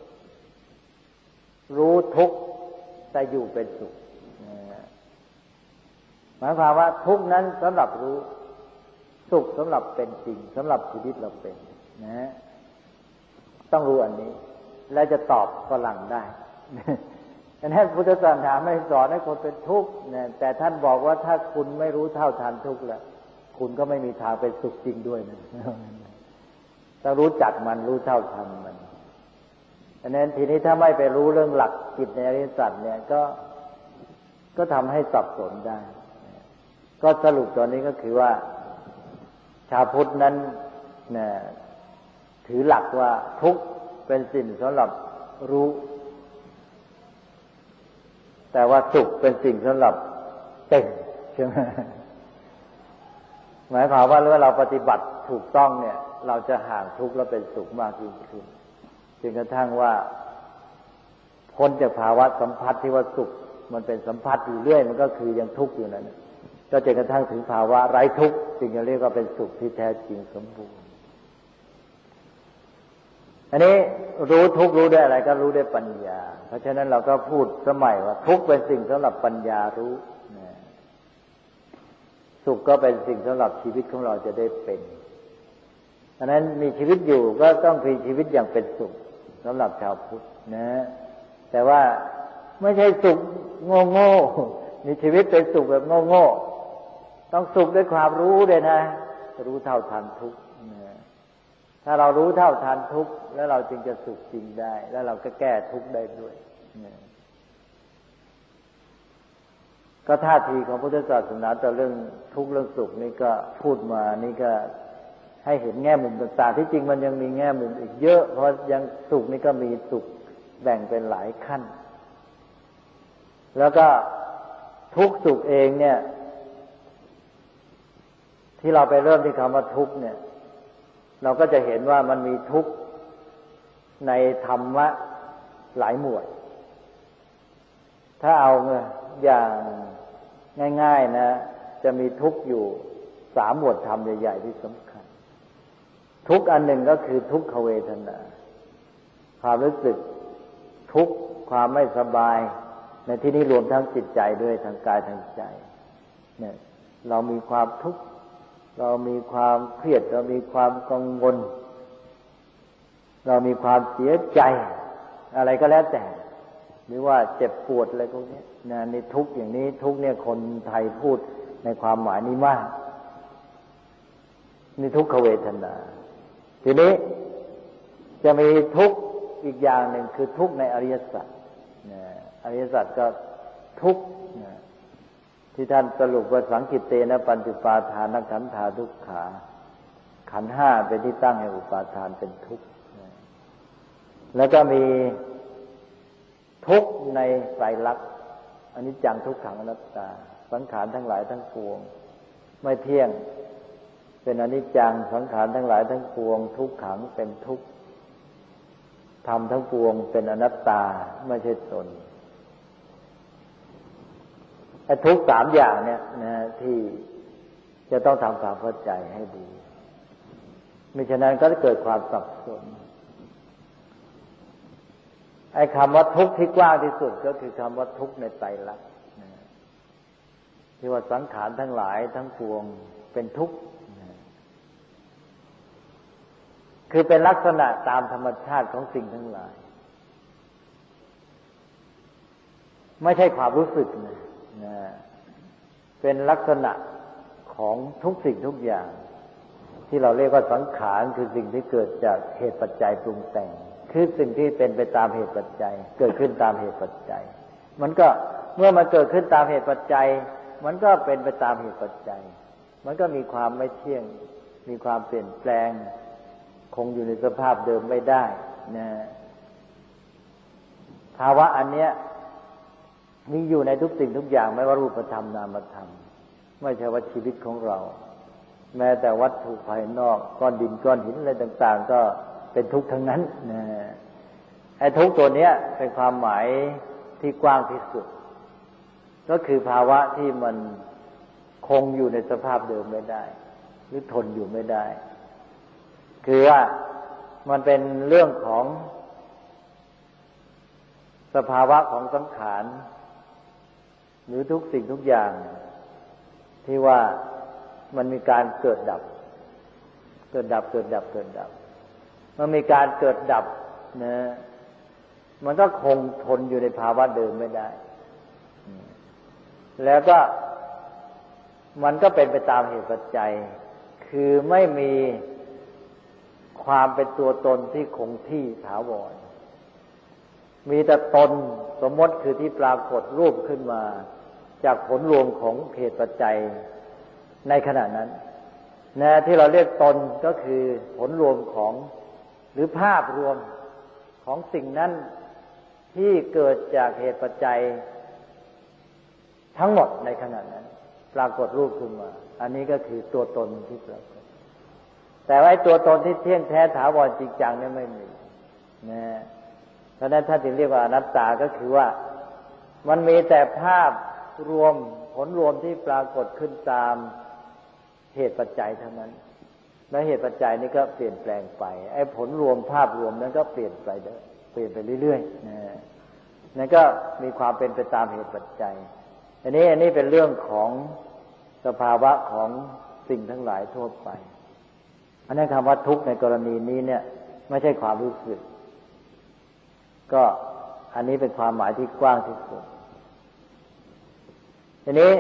รู้ทุกข์แต่อยู่เป็นสุขหมายความว่าทุกข์นั้นสำหรับรู้สุขสำหรับเป็นจริงสำหรับชีวิตเราเป็นนะต้องรู้อันนี้แล้วจะตอบฝรั่งได้ฉะนั้นพุทธศาสนาไม่สอนให้คนเป็นทุกข์นะแต่ท่านบอกว่าถ้าคุณไม่รู้เท่าทันทุกข์แล้วคุณก็ไม่มีทางเป็นสุขจริงด้วยนะต้องรู้จักมันรู้เท่าทันมันฉะนั้นทีนี้ถ้าไม่ไปรู้เรื่องหลักจิตในอริยสัจเนี่ยก็ทำให้สับสนได้ก็สรุปตอนนี้ก็คือว่าชาวพุทธนั้นนะถือหลักว่าทุกข์เป็นสิ่งสำหรับรู้แต่ว่าสุขเป็นสิ่งสำหรับเป็นใช่ไหมหมายความว่าเมื่อเราปฏิบัติถูกต้องเนี่ยเราจะห่างทุกข์แล้วเป็นสุขมากยิ่งขึ้นจนกระทั่งว่าพ้นจากภาวะสัมผัสที่ว่าสุขมันเป็นสัมผัสอยู่เรื่อยมันก็คือยังทุกข์อยู่นั่นก็จนกระทั่งถึงภาวะไร้ทุกข์จึงจะเรียกว่าเป็นสุขที่แท้จริงสมบูรณ์อันนี้รู้ทุกข์รู้ได้อะไรก็รู้ได้ปัญญาเพราะฉะนั้นเราก็พูดสมัยว่าทุกข์เป็นสิ่งสำหรับปัญญารู้สุขก็เป็นสิ่งสำหรับชีวิตของเราจะได้เป็นฉะนั้นมีชีวิตอยู่ก็ต้องมีชีวิตอย่างเป็นสุขสำหรับชาวพุทธนะแต่ว่าไม่ใช่สุขโง่ๆมีชีวิตเป็นสุขแบบโง่ๆต้องสุขด้วยความรู้ด้วยนะรู้เท่าทันทุกข์ถ้าเรารู้เท่าทันทุกข์แล้วเราจึงจะสุขจริงได้แล้วเราก็แก้ทุกข์ได้ด้วยก็ท่าทีของพุทธศาสนาต่อเรื่องทุกข์เรื่องสุขนี่ก็พูดมานี่ก็ให้เห็นแง่มุมต่างๆที่จริงมันยังมีแง่มุมอีกเยอะเพราะยังสุขนี่ก็มีสุขแบ่งเป็นหลายขั้นแล้วก็ทุกข์สุขเองเนี่ยที่เราไปเริ่มที่คำว่าทุกข์เนี่ยเราก็จะเห็นว่ามันมีทุกข์ในธรรมะหลายหมวดถ้าเอาอย่างง่ายๆนะจะมีทุกข์อยู่3หมวดธรรมใหญ่ๆที่สำคัญทุกข์อันหนึ่งก็คือทุกขเวทนาความรู้สึกทุกข์ความไม่สบายในที่นี้รวมทั้งจิตใจด้วยทางกายทางใจเนี่ยเรามีความทุกข์เรามีความเครียดเรามีความกังวลเรามีความเสียใจอะไรก็แล้วแต่หรือว่าเจ็บปวดอะไรพวกนี้นะนี่ทุกข์อย่างนี้ทุกข์เนี่ยคนไทยพูดในความหมายนี้มากนี่ทุกขเวทนาทีนี้จะมีทุกข์อีกอย่างหนึ่งคือทุกข์ในอริยสัจอริยสัจก็ทุกข์ที่ท่านสรุปว่าสังคิตเตนะปัญจุปาทานขันธาทุกขาขันธ์5เป็นที่ตั้งแห่งอุปาทานเป็นทุกข์แล้วก็มีทุกข์ในไตรลักษณ์อนิจจังทุกขังอนัตตาสังขารทั้งหลายทั้งปวงไม่เที่ยงเป็นอนิจจังสังขารทั้งหลายทั้งปวงทุกขังเป็นทุกข์ธรรมทั้งปวงเป็นอนัตตาไม่ใช่ตนไอ้ทุกข์สามอย่างเนี่ยนะที่จะต้องทำความเข้าใจให้ดีมิฉะนั้นก็จะเกิดความสับสนไอ้คำว่าทุกข์ที่กว้างที่สุดก็คือคำว่าทุกข์ในไตรลักษณ์ที่ว่าสังขารทั้งหลายทั้งปวงเป็นทุกข์คือเป็นลักษณะตามธรรมชาติของสิ่งทั้งหลายไม่ใช่ความรู้สึกนะเป็นลักษณะของทุกสิ่งทุกอย่างที่เราเรียกว่าสังขารคือสิ่งที่เกิดจากเหตุปัจจัยปรุงแต่งคือสิ่งที่เป็นไปตามเหตุปัจจัยเกิดขึ้นตามเหตุปัจจัยมันก็เมื่อมันเกิดขึ้นตามเหตุปัจจัยมันก็เป็นไปตามเหตุปัจจัยมันก็มีความไม่เที่ยงมีความเปลี่ยนแปลงคงอยู่ในสภาพเดิมไม่ได้นะภาวะอันเนี้ยมีอยู่ในทุกสิ่งทุกอย่างไม่ว่ารูปธรรมนามธรรมไม่ใช่ว่าชีวิตของเราแม้แต่วัตถุภายนอกก้อนดินก้อนหินอะไรต่างๆก็เป็นทุกข์ทั้งนั้นนะไอ้ทุกข์ตัวเนี้ยเป็นความหมายที่กว้างที่สุดก็คือภาวะที่มันคงอยู่ในสภาพเดิมไม่ได้หรือทนอยู่ไม่ได้คือว่ามันเป็นเรื่องของสภาวะของสังขารหรือทุกสิ่งทุกอย่างที่ว่ามันมีการเกิดดับเกิดดับเกิดดับเกิดดับมันมีการเกิดดับนะมันก็คงทนอยู่ในภาวะเดิมไม่ได้แล้วก็มันก็เป็นไปตามเหตุปัจจัยคือไม่มีความเป็นตัวตนที่คงที่ถาวรมีแต่ตนสมมติคือที่ปรากฏรูปขึ้นมาจากผลรวมของเหตุปัจจัยในขณะนั้นนะที่เราเรียกตนก็คือผลรวมของหรือภาพรวมของสิ่งนั้นที่เกิดจากเหตุปัจจัยทั้งหมดในขณะนั้นปรากฏรูปขึ้นมาอันนี้ก็คือตัวตนที่ปรากฏแต่ว่าตัวตนที่เที่ยงแท้ถาวรจริงจังเนี่ยไม่มีนะเพราะนั้นท่านจึงเรียกว่าอนัตตาก็คือว่ามันมีแต่ภาพรวมผลรวมที่ปรากฏขึ้นตามเหตุปัจจัยเท่านั้นและเหตุปัจจัยนี้ก็เปลี่ยนแปลงไปไอ้ผลรวมภาพรวมนั้นก็เปลี่ยนไปเรื่อยๆนะนั่นก็มีความเป็นไปตามเหตุปัจจัยอันนี้เป็นเรื่องของสภาวะของสิ่งทั้งหลายทั่วไปอันนั้นคำว่าทุกข์ในกรณีนี้เนี่ยไม่ใช่ความรู้สึกก็อันนี้เป็นความหมายที่กว้างที่สุดทีนี้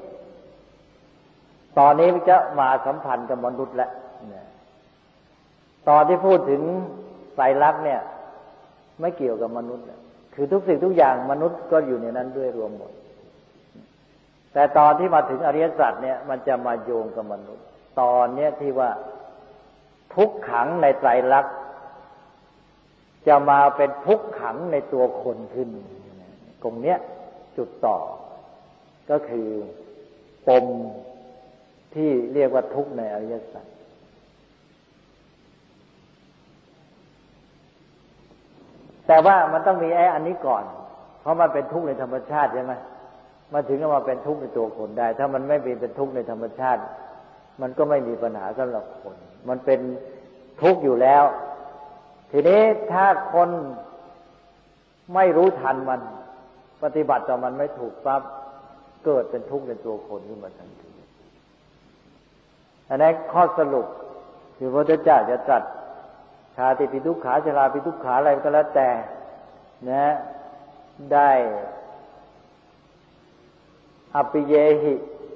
ตอนนี้จะมาสัมพันธ์กับมนุษย์แล้วตอนที่พูดถึงไตรลักษณ์เนี่ยไม่เกี่ยวกับมนุษย์คือทุกสิ่งทุกอย่างมนุษย์ก็อยู่ในนั้นด้วยรวมหมดแต่ตอนที่มาถึงอริยสัจเนี่ยมันจะมาโยงกับมนุษย์ตอนเนี้ยที่ว่าทุกขังในไตรลักษณ์จะมาเป็นทุกขังในตัวคนขึ้นตรงเนี้ยจุดต่อก็คือปมที่เรียกว่าทุกข์ในอริยสัจแต่ว่ามันต้องมีไอ้อันนี้ก่อนเพราะมันเป็นทุกข์ในธรรมชาติใช่ไหมมาถึงก็มาเป็นทุกข์ในตัวคนได้ถ้ามันไม่เป็นทุกข์ในธรรมชาติมันก็ไม่มีปัญหาสำหรับคนมันเป็นทุกข์อยู่แล้วทีนี้ถ้าคนไม่รู้ทันมันปฏิบัติต่อมันไม่ถูกปั๊บเกิดเป็นทุกข์ในตัวคนขึ้นมาทันทีอันนั้นข้อสรุปคือพระพุทธเจ้าจะตรัสชาติปิทุกขาชราปิทุกขาอะไรก็แล้วแต่นะได้อปิเยหิ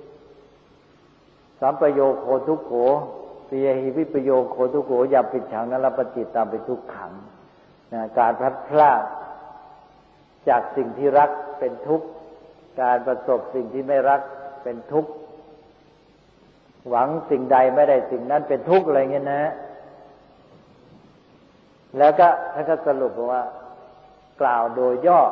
สัมปโยโคทุกโขปิเยหิวิปโยโคทุกโขยัมปิฉังนรปฏิตามไปทุกขังนะการพลัดพรากจากสิ่งที่รักเป็นทุกข์การประสบสิ่งที่ไม่รักเป็นทุกข์หวังสิ่งใดไม่ได้สิ่งนั้นเป็นทุกข์อะไรเงี้ยนะแล้วก็ท่านก็สรุปว่ากล่าวโดยย่อ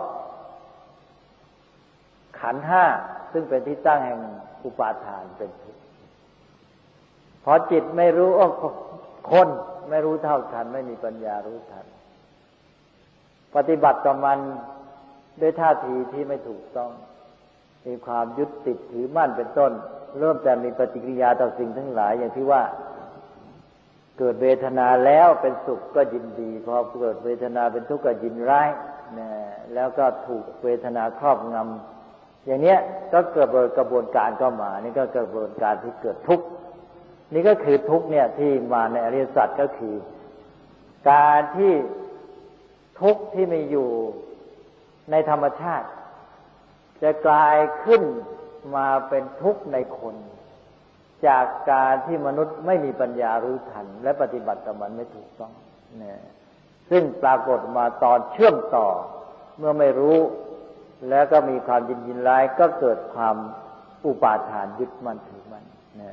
ขันธ์ห้าซึ่งเป็นที่ตั้งแห่งอุปาทานเป็นทุกข์พอจิตไม่รู้คนไม่รู้เท่าทันไม่มีปัญญารู้ทันปฏิบัติต่อมันด้วยท่าทีที่ไม่ถูกต้องมีความยึดติดถือมั่นเป็นต้นเริ่มแต่มีปฏิกิริยาต่อสิ่งทั้งหลายอย่างที่ว่าเกิดเวทนาแล้วเป็นสุขก็ยินดีพอเกิดเวทนาเป็นทุกข์ก็ยินร้ายแล้วก็ถูกเวทนาครอบงำอย่างเนี้ยก็เกิดกระบวนการก็มานี่ก็กระบวนการที่เกิดทุกข์นี่ก็คือทุกข์เนี่ยที่มาในอริยสัจก็คือการที่ทุกข์ที่มีอยู่ในธรรมชาติจะกลายขึ้นมาเป็นทุกข์ในคนจากการที่มนุษย์ไม่มีปัญญารู้ทันและปฏิบัติกับมันไม่ถูกต้องเนี่ยซึ่งปรากฏมาตอนเชื่อมต่อเมื่อไม่รู้แล้วก็มีความยินร้ายก็เกิดความอุปาทานยึดมั่นถือมั่นเนี่ย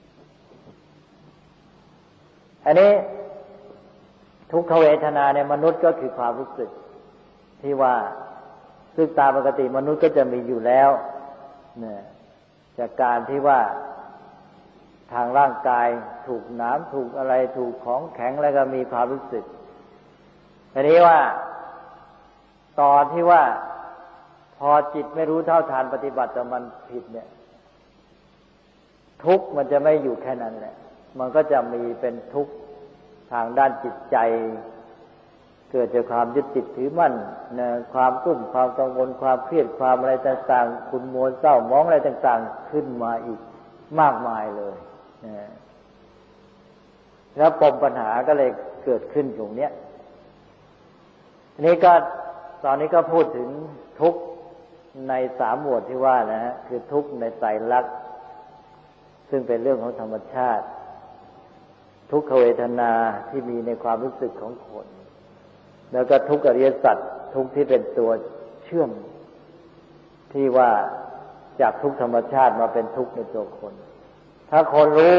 อันนี้ทุกขเวทนาในมนุษย์ก็คือความรู้สึกที่ว่าซึ่งตามปกติมนุษย์ก็จะมีอยู่แล้วเนี่ยจากการที่ว่าทางร่างกายถูกน้ำถูกอะไรถูกของแข็งแล้วก็มีความรู้สึกทีนี้ว่าตอนที่ว่าพอจิตไม่รู้เท่าทันปฏิบัติแต่มันผิดเนี่ยทุกข์มันจะไม่อยู่แค่นั้นแหละมันก็จะมีเป็นทุกข์ทางด้านจิตใจเกิดจากความยึดติดถือมั่นนะความกุ้มความกังวลความเครียดความอะไรต่างๆขุ่นมัวเศร้าหมองอะไรต่างๆขึ้นมาอีกมากมายเลยนะแล้วปมปัญหาก็เลยเกิดขึ้นตรงเนี้ยนี่ก็ตอนนี้ก็พูดถึงทุกข์ในสามหมวดที่ว่านะฮะคือทุกข์ในไตรลักษณ์ซึ่งเป็นเรื่องของธรรมชาติทุกขเวทนาที่มีในความรู้สึกของคนแล้วก็ทุกขอริยสัจทุกข์ที่เป็นตัวเชื่อมที่ว่าจากทุกข์ธรรมชาติมาเป็นทุกข์ในตัวคนถ้าคนรู้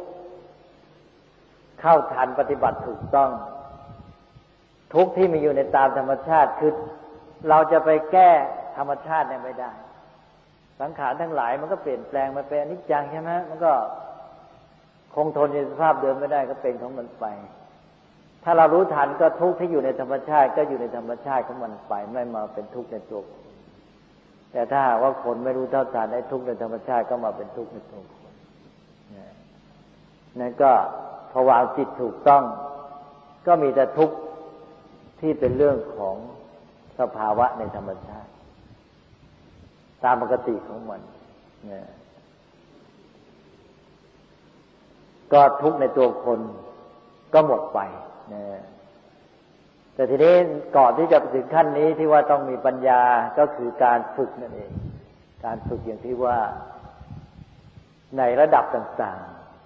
เข้าทันปฏิบัติถูกต้องทุกข์ที่มีอยู่ในตามธรรมชาติคือเราจะไปแก้ธรรมชาติเนี่ยไม่ได้สังขารทั้งหลายมันก็เปลี่ยนแปลงมาเป็นอนิจจังใช่ไหมมันก็คงทนในสภาพเดิมไม่ได้ก็เป็นของมันไปถ้าเรารู้ทันก็ทุกข์ที่อยู่ในธรรมชาติก็อยู่ในธรรมชาติของมันไปไม่มาเป็นทุกข์ในตัวคนแต่ถ้าว่าคนไม่รู้เท่าทันไอ้ทุกข์ในธรรมชาติก็มาเป็นทุกข์ในตัวคนนั่นก็พอวางจิตถูกต้องก็มีแต่ทุกข์ที่เป็นเรื่องของสภาวะในธรรมชาติตามปกติของมันก็ทุกข์ในตัวคนก็หมดไปแต่ทีนี้ก่อนที่จะถึงขั้นนี้ที่ว่าต้องมีปัญญาก็คือการฝึกนั่นเองการฝึกอย่างที่ว่าในระดับต่าง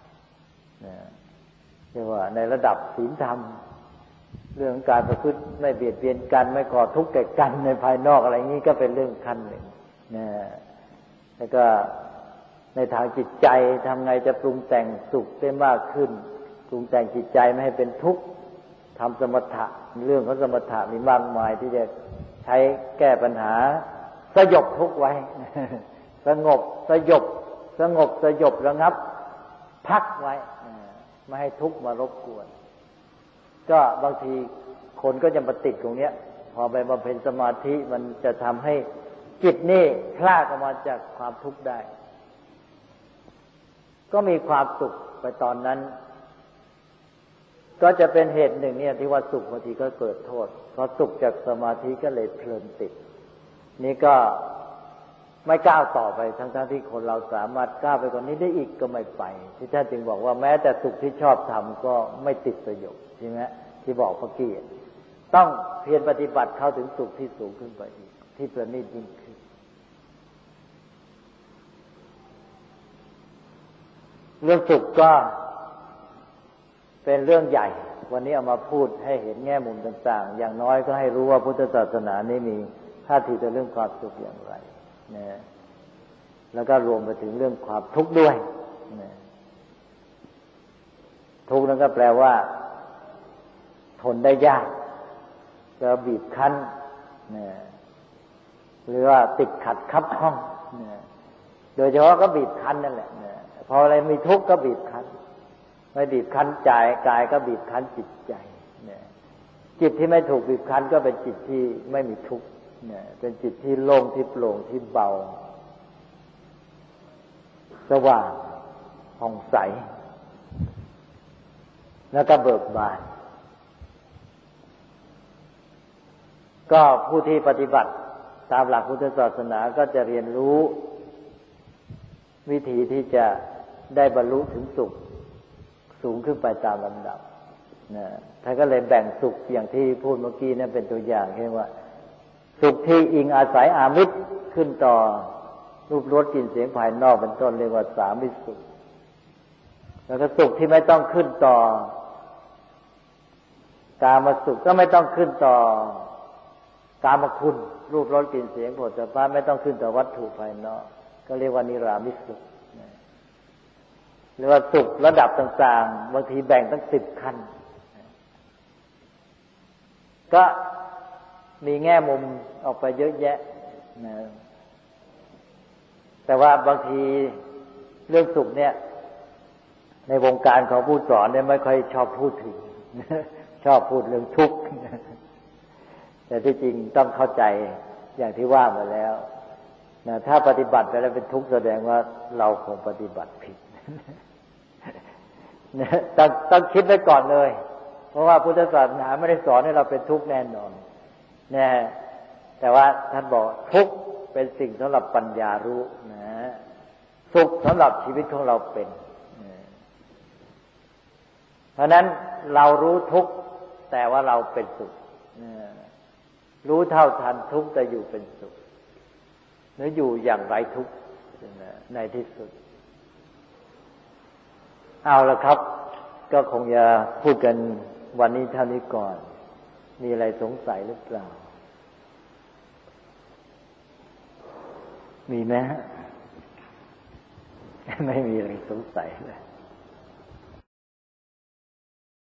ๆเรียกว่าในระดับศีลธรรมเรื่องการประพฤติไม่เบียดเบียนกันไม่ก่อทุกข์แก่กันในภายนอกอะไรอย่างนี้ก็เป็นเรื่องขั้นหนึ่งแล้วก็ในทางจิตใจทำไงจะปรุงแต่งสุขได้มากขึ้นปรุงแต่งจิตใจไม่ให้เป็นทุกข์ทำสมถะเรื่องของสมถะมีมากมายที่จะใช้แก้ปัญหาสยบทุกข์ไว้สงบสยบระงับพักไว้ไม่ให้ทุกข์มารบกวนก็บางทีคนก็จะมาติดตรงเนี้ยพอไปบำเพ็ญสมาธิมันจะทำให้จิตนี่คลาดออกมาจากความทุกข์ได้ก็มีความสุขไปตอนนั้นก็จะเป็นเหตุหนึ่งเนี่ยที่ว่าสุขบางทีก็เกิดโทษเพราะสุขจากสมาธิก็เลยเพลินติดนี่ก็ไม่ก้าวต่อไปทั้งที่คนเราสามารถก้าวไปกว่านี้ได้อีกก็ไม่ไปที่ท่านจึงบอกว่าแม้แต่สุขที่ชอบทำก็ไม่ติดประโยชน์ใช่ไหมที่บอกเมื่อกี้ต้องเพียรปฏิบัติเข้าถึงสุขที่สูงขึ้นไปอีกที่ประณีตยิ่งขึ้นเรื่องสุขก็เป็นเรื่องใหญ่วันนี้เอามาพูดให้เห็นแง่มุมต่างๆอย่างน้อยก็ให้รู้ว่าพุทธศาสนานี้มีท่าทีต่อเรื่องความสุขอย่างไรนะแล้วก็รวมไปถึงเรื่องความทุกข์ด้วยนะทุกข์นั้นก็แปลว่าทนได้ยากก็บีบคั้นเนี่ยหรือว่าติดขัดคับข้องเนี่ยโดยเฉพาะก็บีบคั้นนั่นแหละเนี่ยพออะไรมีทุกข์ก็บีบคั้นไม่บีบคั้นใจกายก็บีบคั้นจิตใจเนี่ยจิตที่ไม่ถูกบีบคั้นก็เป็นจิตที่ไม่มีทุกข์เนี่ยเป็นจิตที่โล่งที่โปร่งที่เบาสว่างผ่องใสแล้วก็เบิกบานก็ผู้ที่ปฏิบัติตามหลักพุทธศาสนาก็จะเรียนรู้วิธีที่จะได้บรรลุถึงสุขสูงขึ้นไปตามลำดับนะท่านก็เลยแบ่งสุขอย่างที่พูดเมื่อกี้นั่นเป็นตัวอย่างเช่นว่าสุขที่อิงอาศัยอามิตรขึ้นต่อรูปรสกลิ่นเสียงภายนอกเป็นต้นเรียกว่าสามิตรสุขแล้วก็สุขที่ไม่ต้องขึ้นต่อกามสุขก็ไม่ต้องขึ้นต่อกามคุณรูปรสกลิ่นเสียงโผฏฐัพพะไม่ต้องขึ้นต่อวัตถุภายนอกก็เรียกว่านิรามิตสุขหรือว่าสุขระดับต่างๆบางทีแบ่งตั้ง10 ขั้นก็มีแง่มุมออกไปเยอะแยะนะแต่ว่าบางทีเรื่องสุขเนี่ยในวงการของผู้สอนเนี่ยไม่ค่อยชอบพูดถึงชอบพูดเรื่องทุกข์แต่ที่จริงต้องเข้าใจอย่างที่ว่ามาแล้วนะถ้าปฏิบัติไปแล้วเป็นทุกข์แสดงว่าเราคงปฏิบัติผิดนะต้องคิดไว้ก่อนเลยเพราะว่าพุทธศาสนาไม่ได้สอนให้เราเป็นทุกข์แน่นอนนะแต่ว่าท่านบอกทุกข์เป็นสิ่งสำหรับปัญญารู้นะสุขสำหรับชีวิตของเราเป็นเพราะนั้นเรารู้ทุกข์แต่ว่าเราเป็นสุขรู้เท่าทันทุกข์แต่อยู่เป็นสุขหรืออยู่อย่างไร้ทุกข์ในที่สุดเอาละครับก็คงจะพูดกันวันนี้เท่านี้ก่อนมีอะไรสงสัยหรือเปล่ามีไหมไม่มีอะไรสงสัยเลย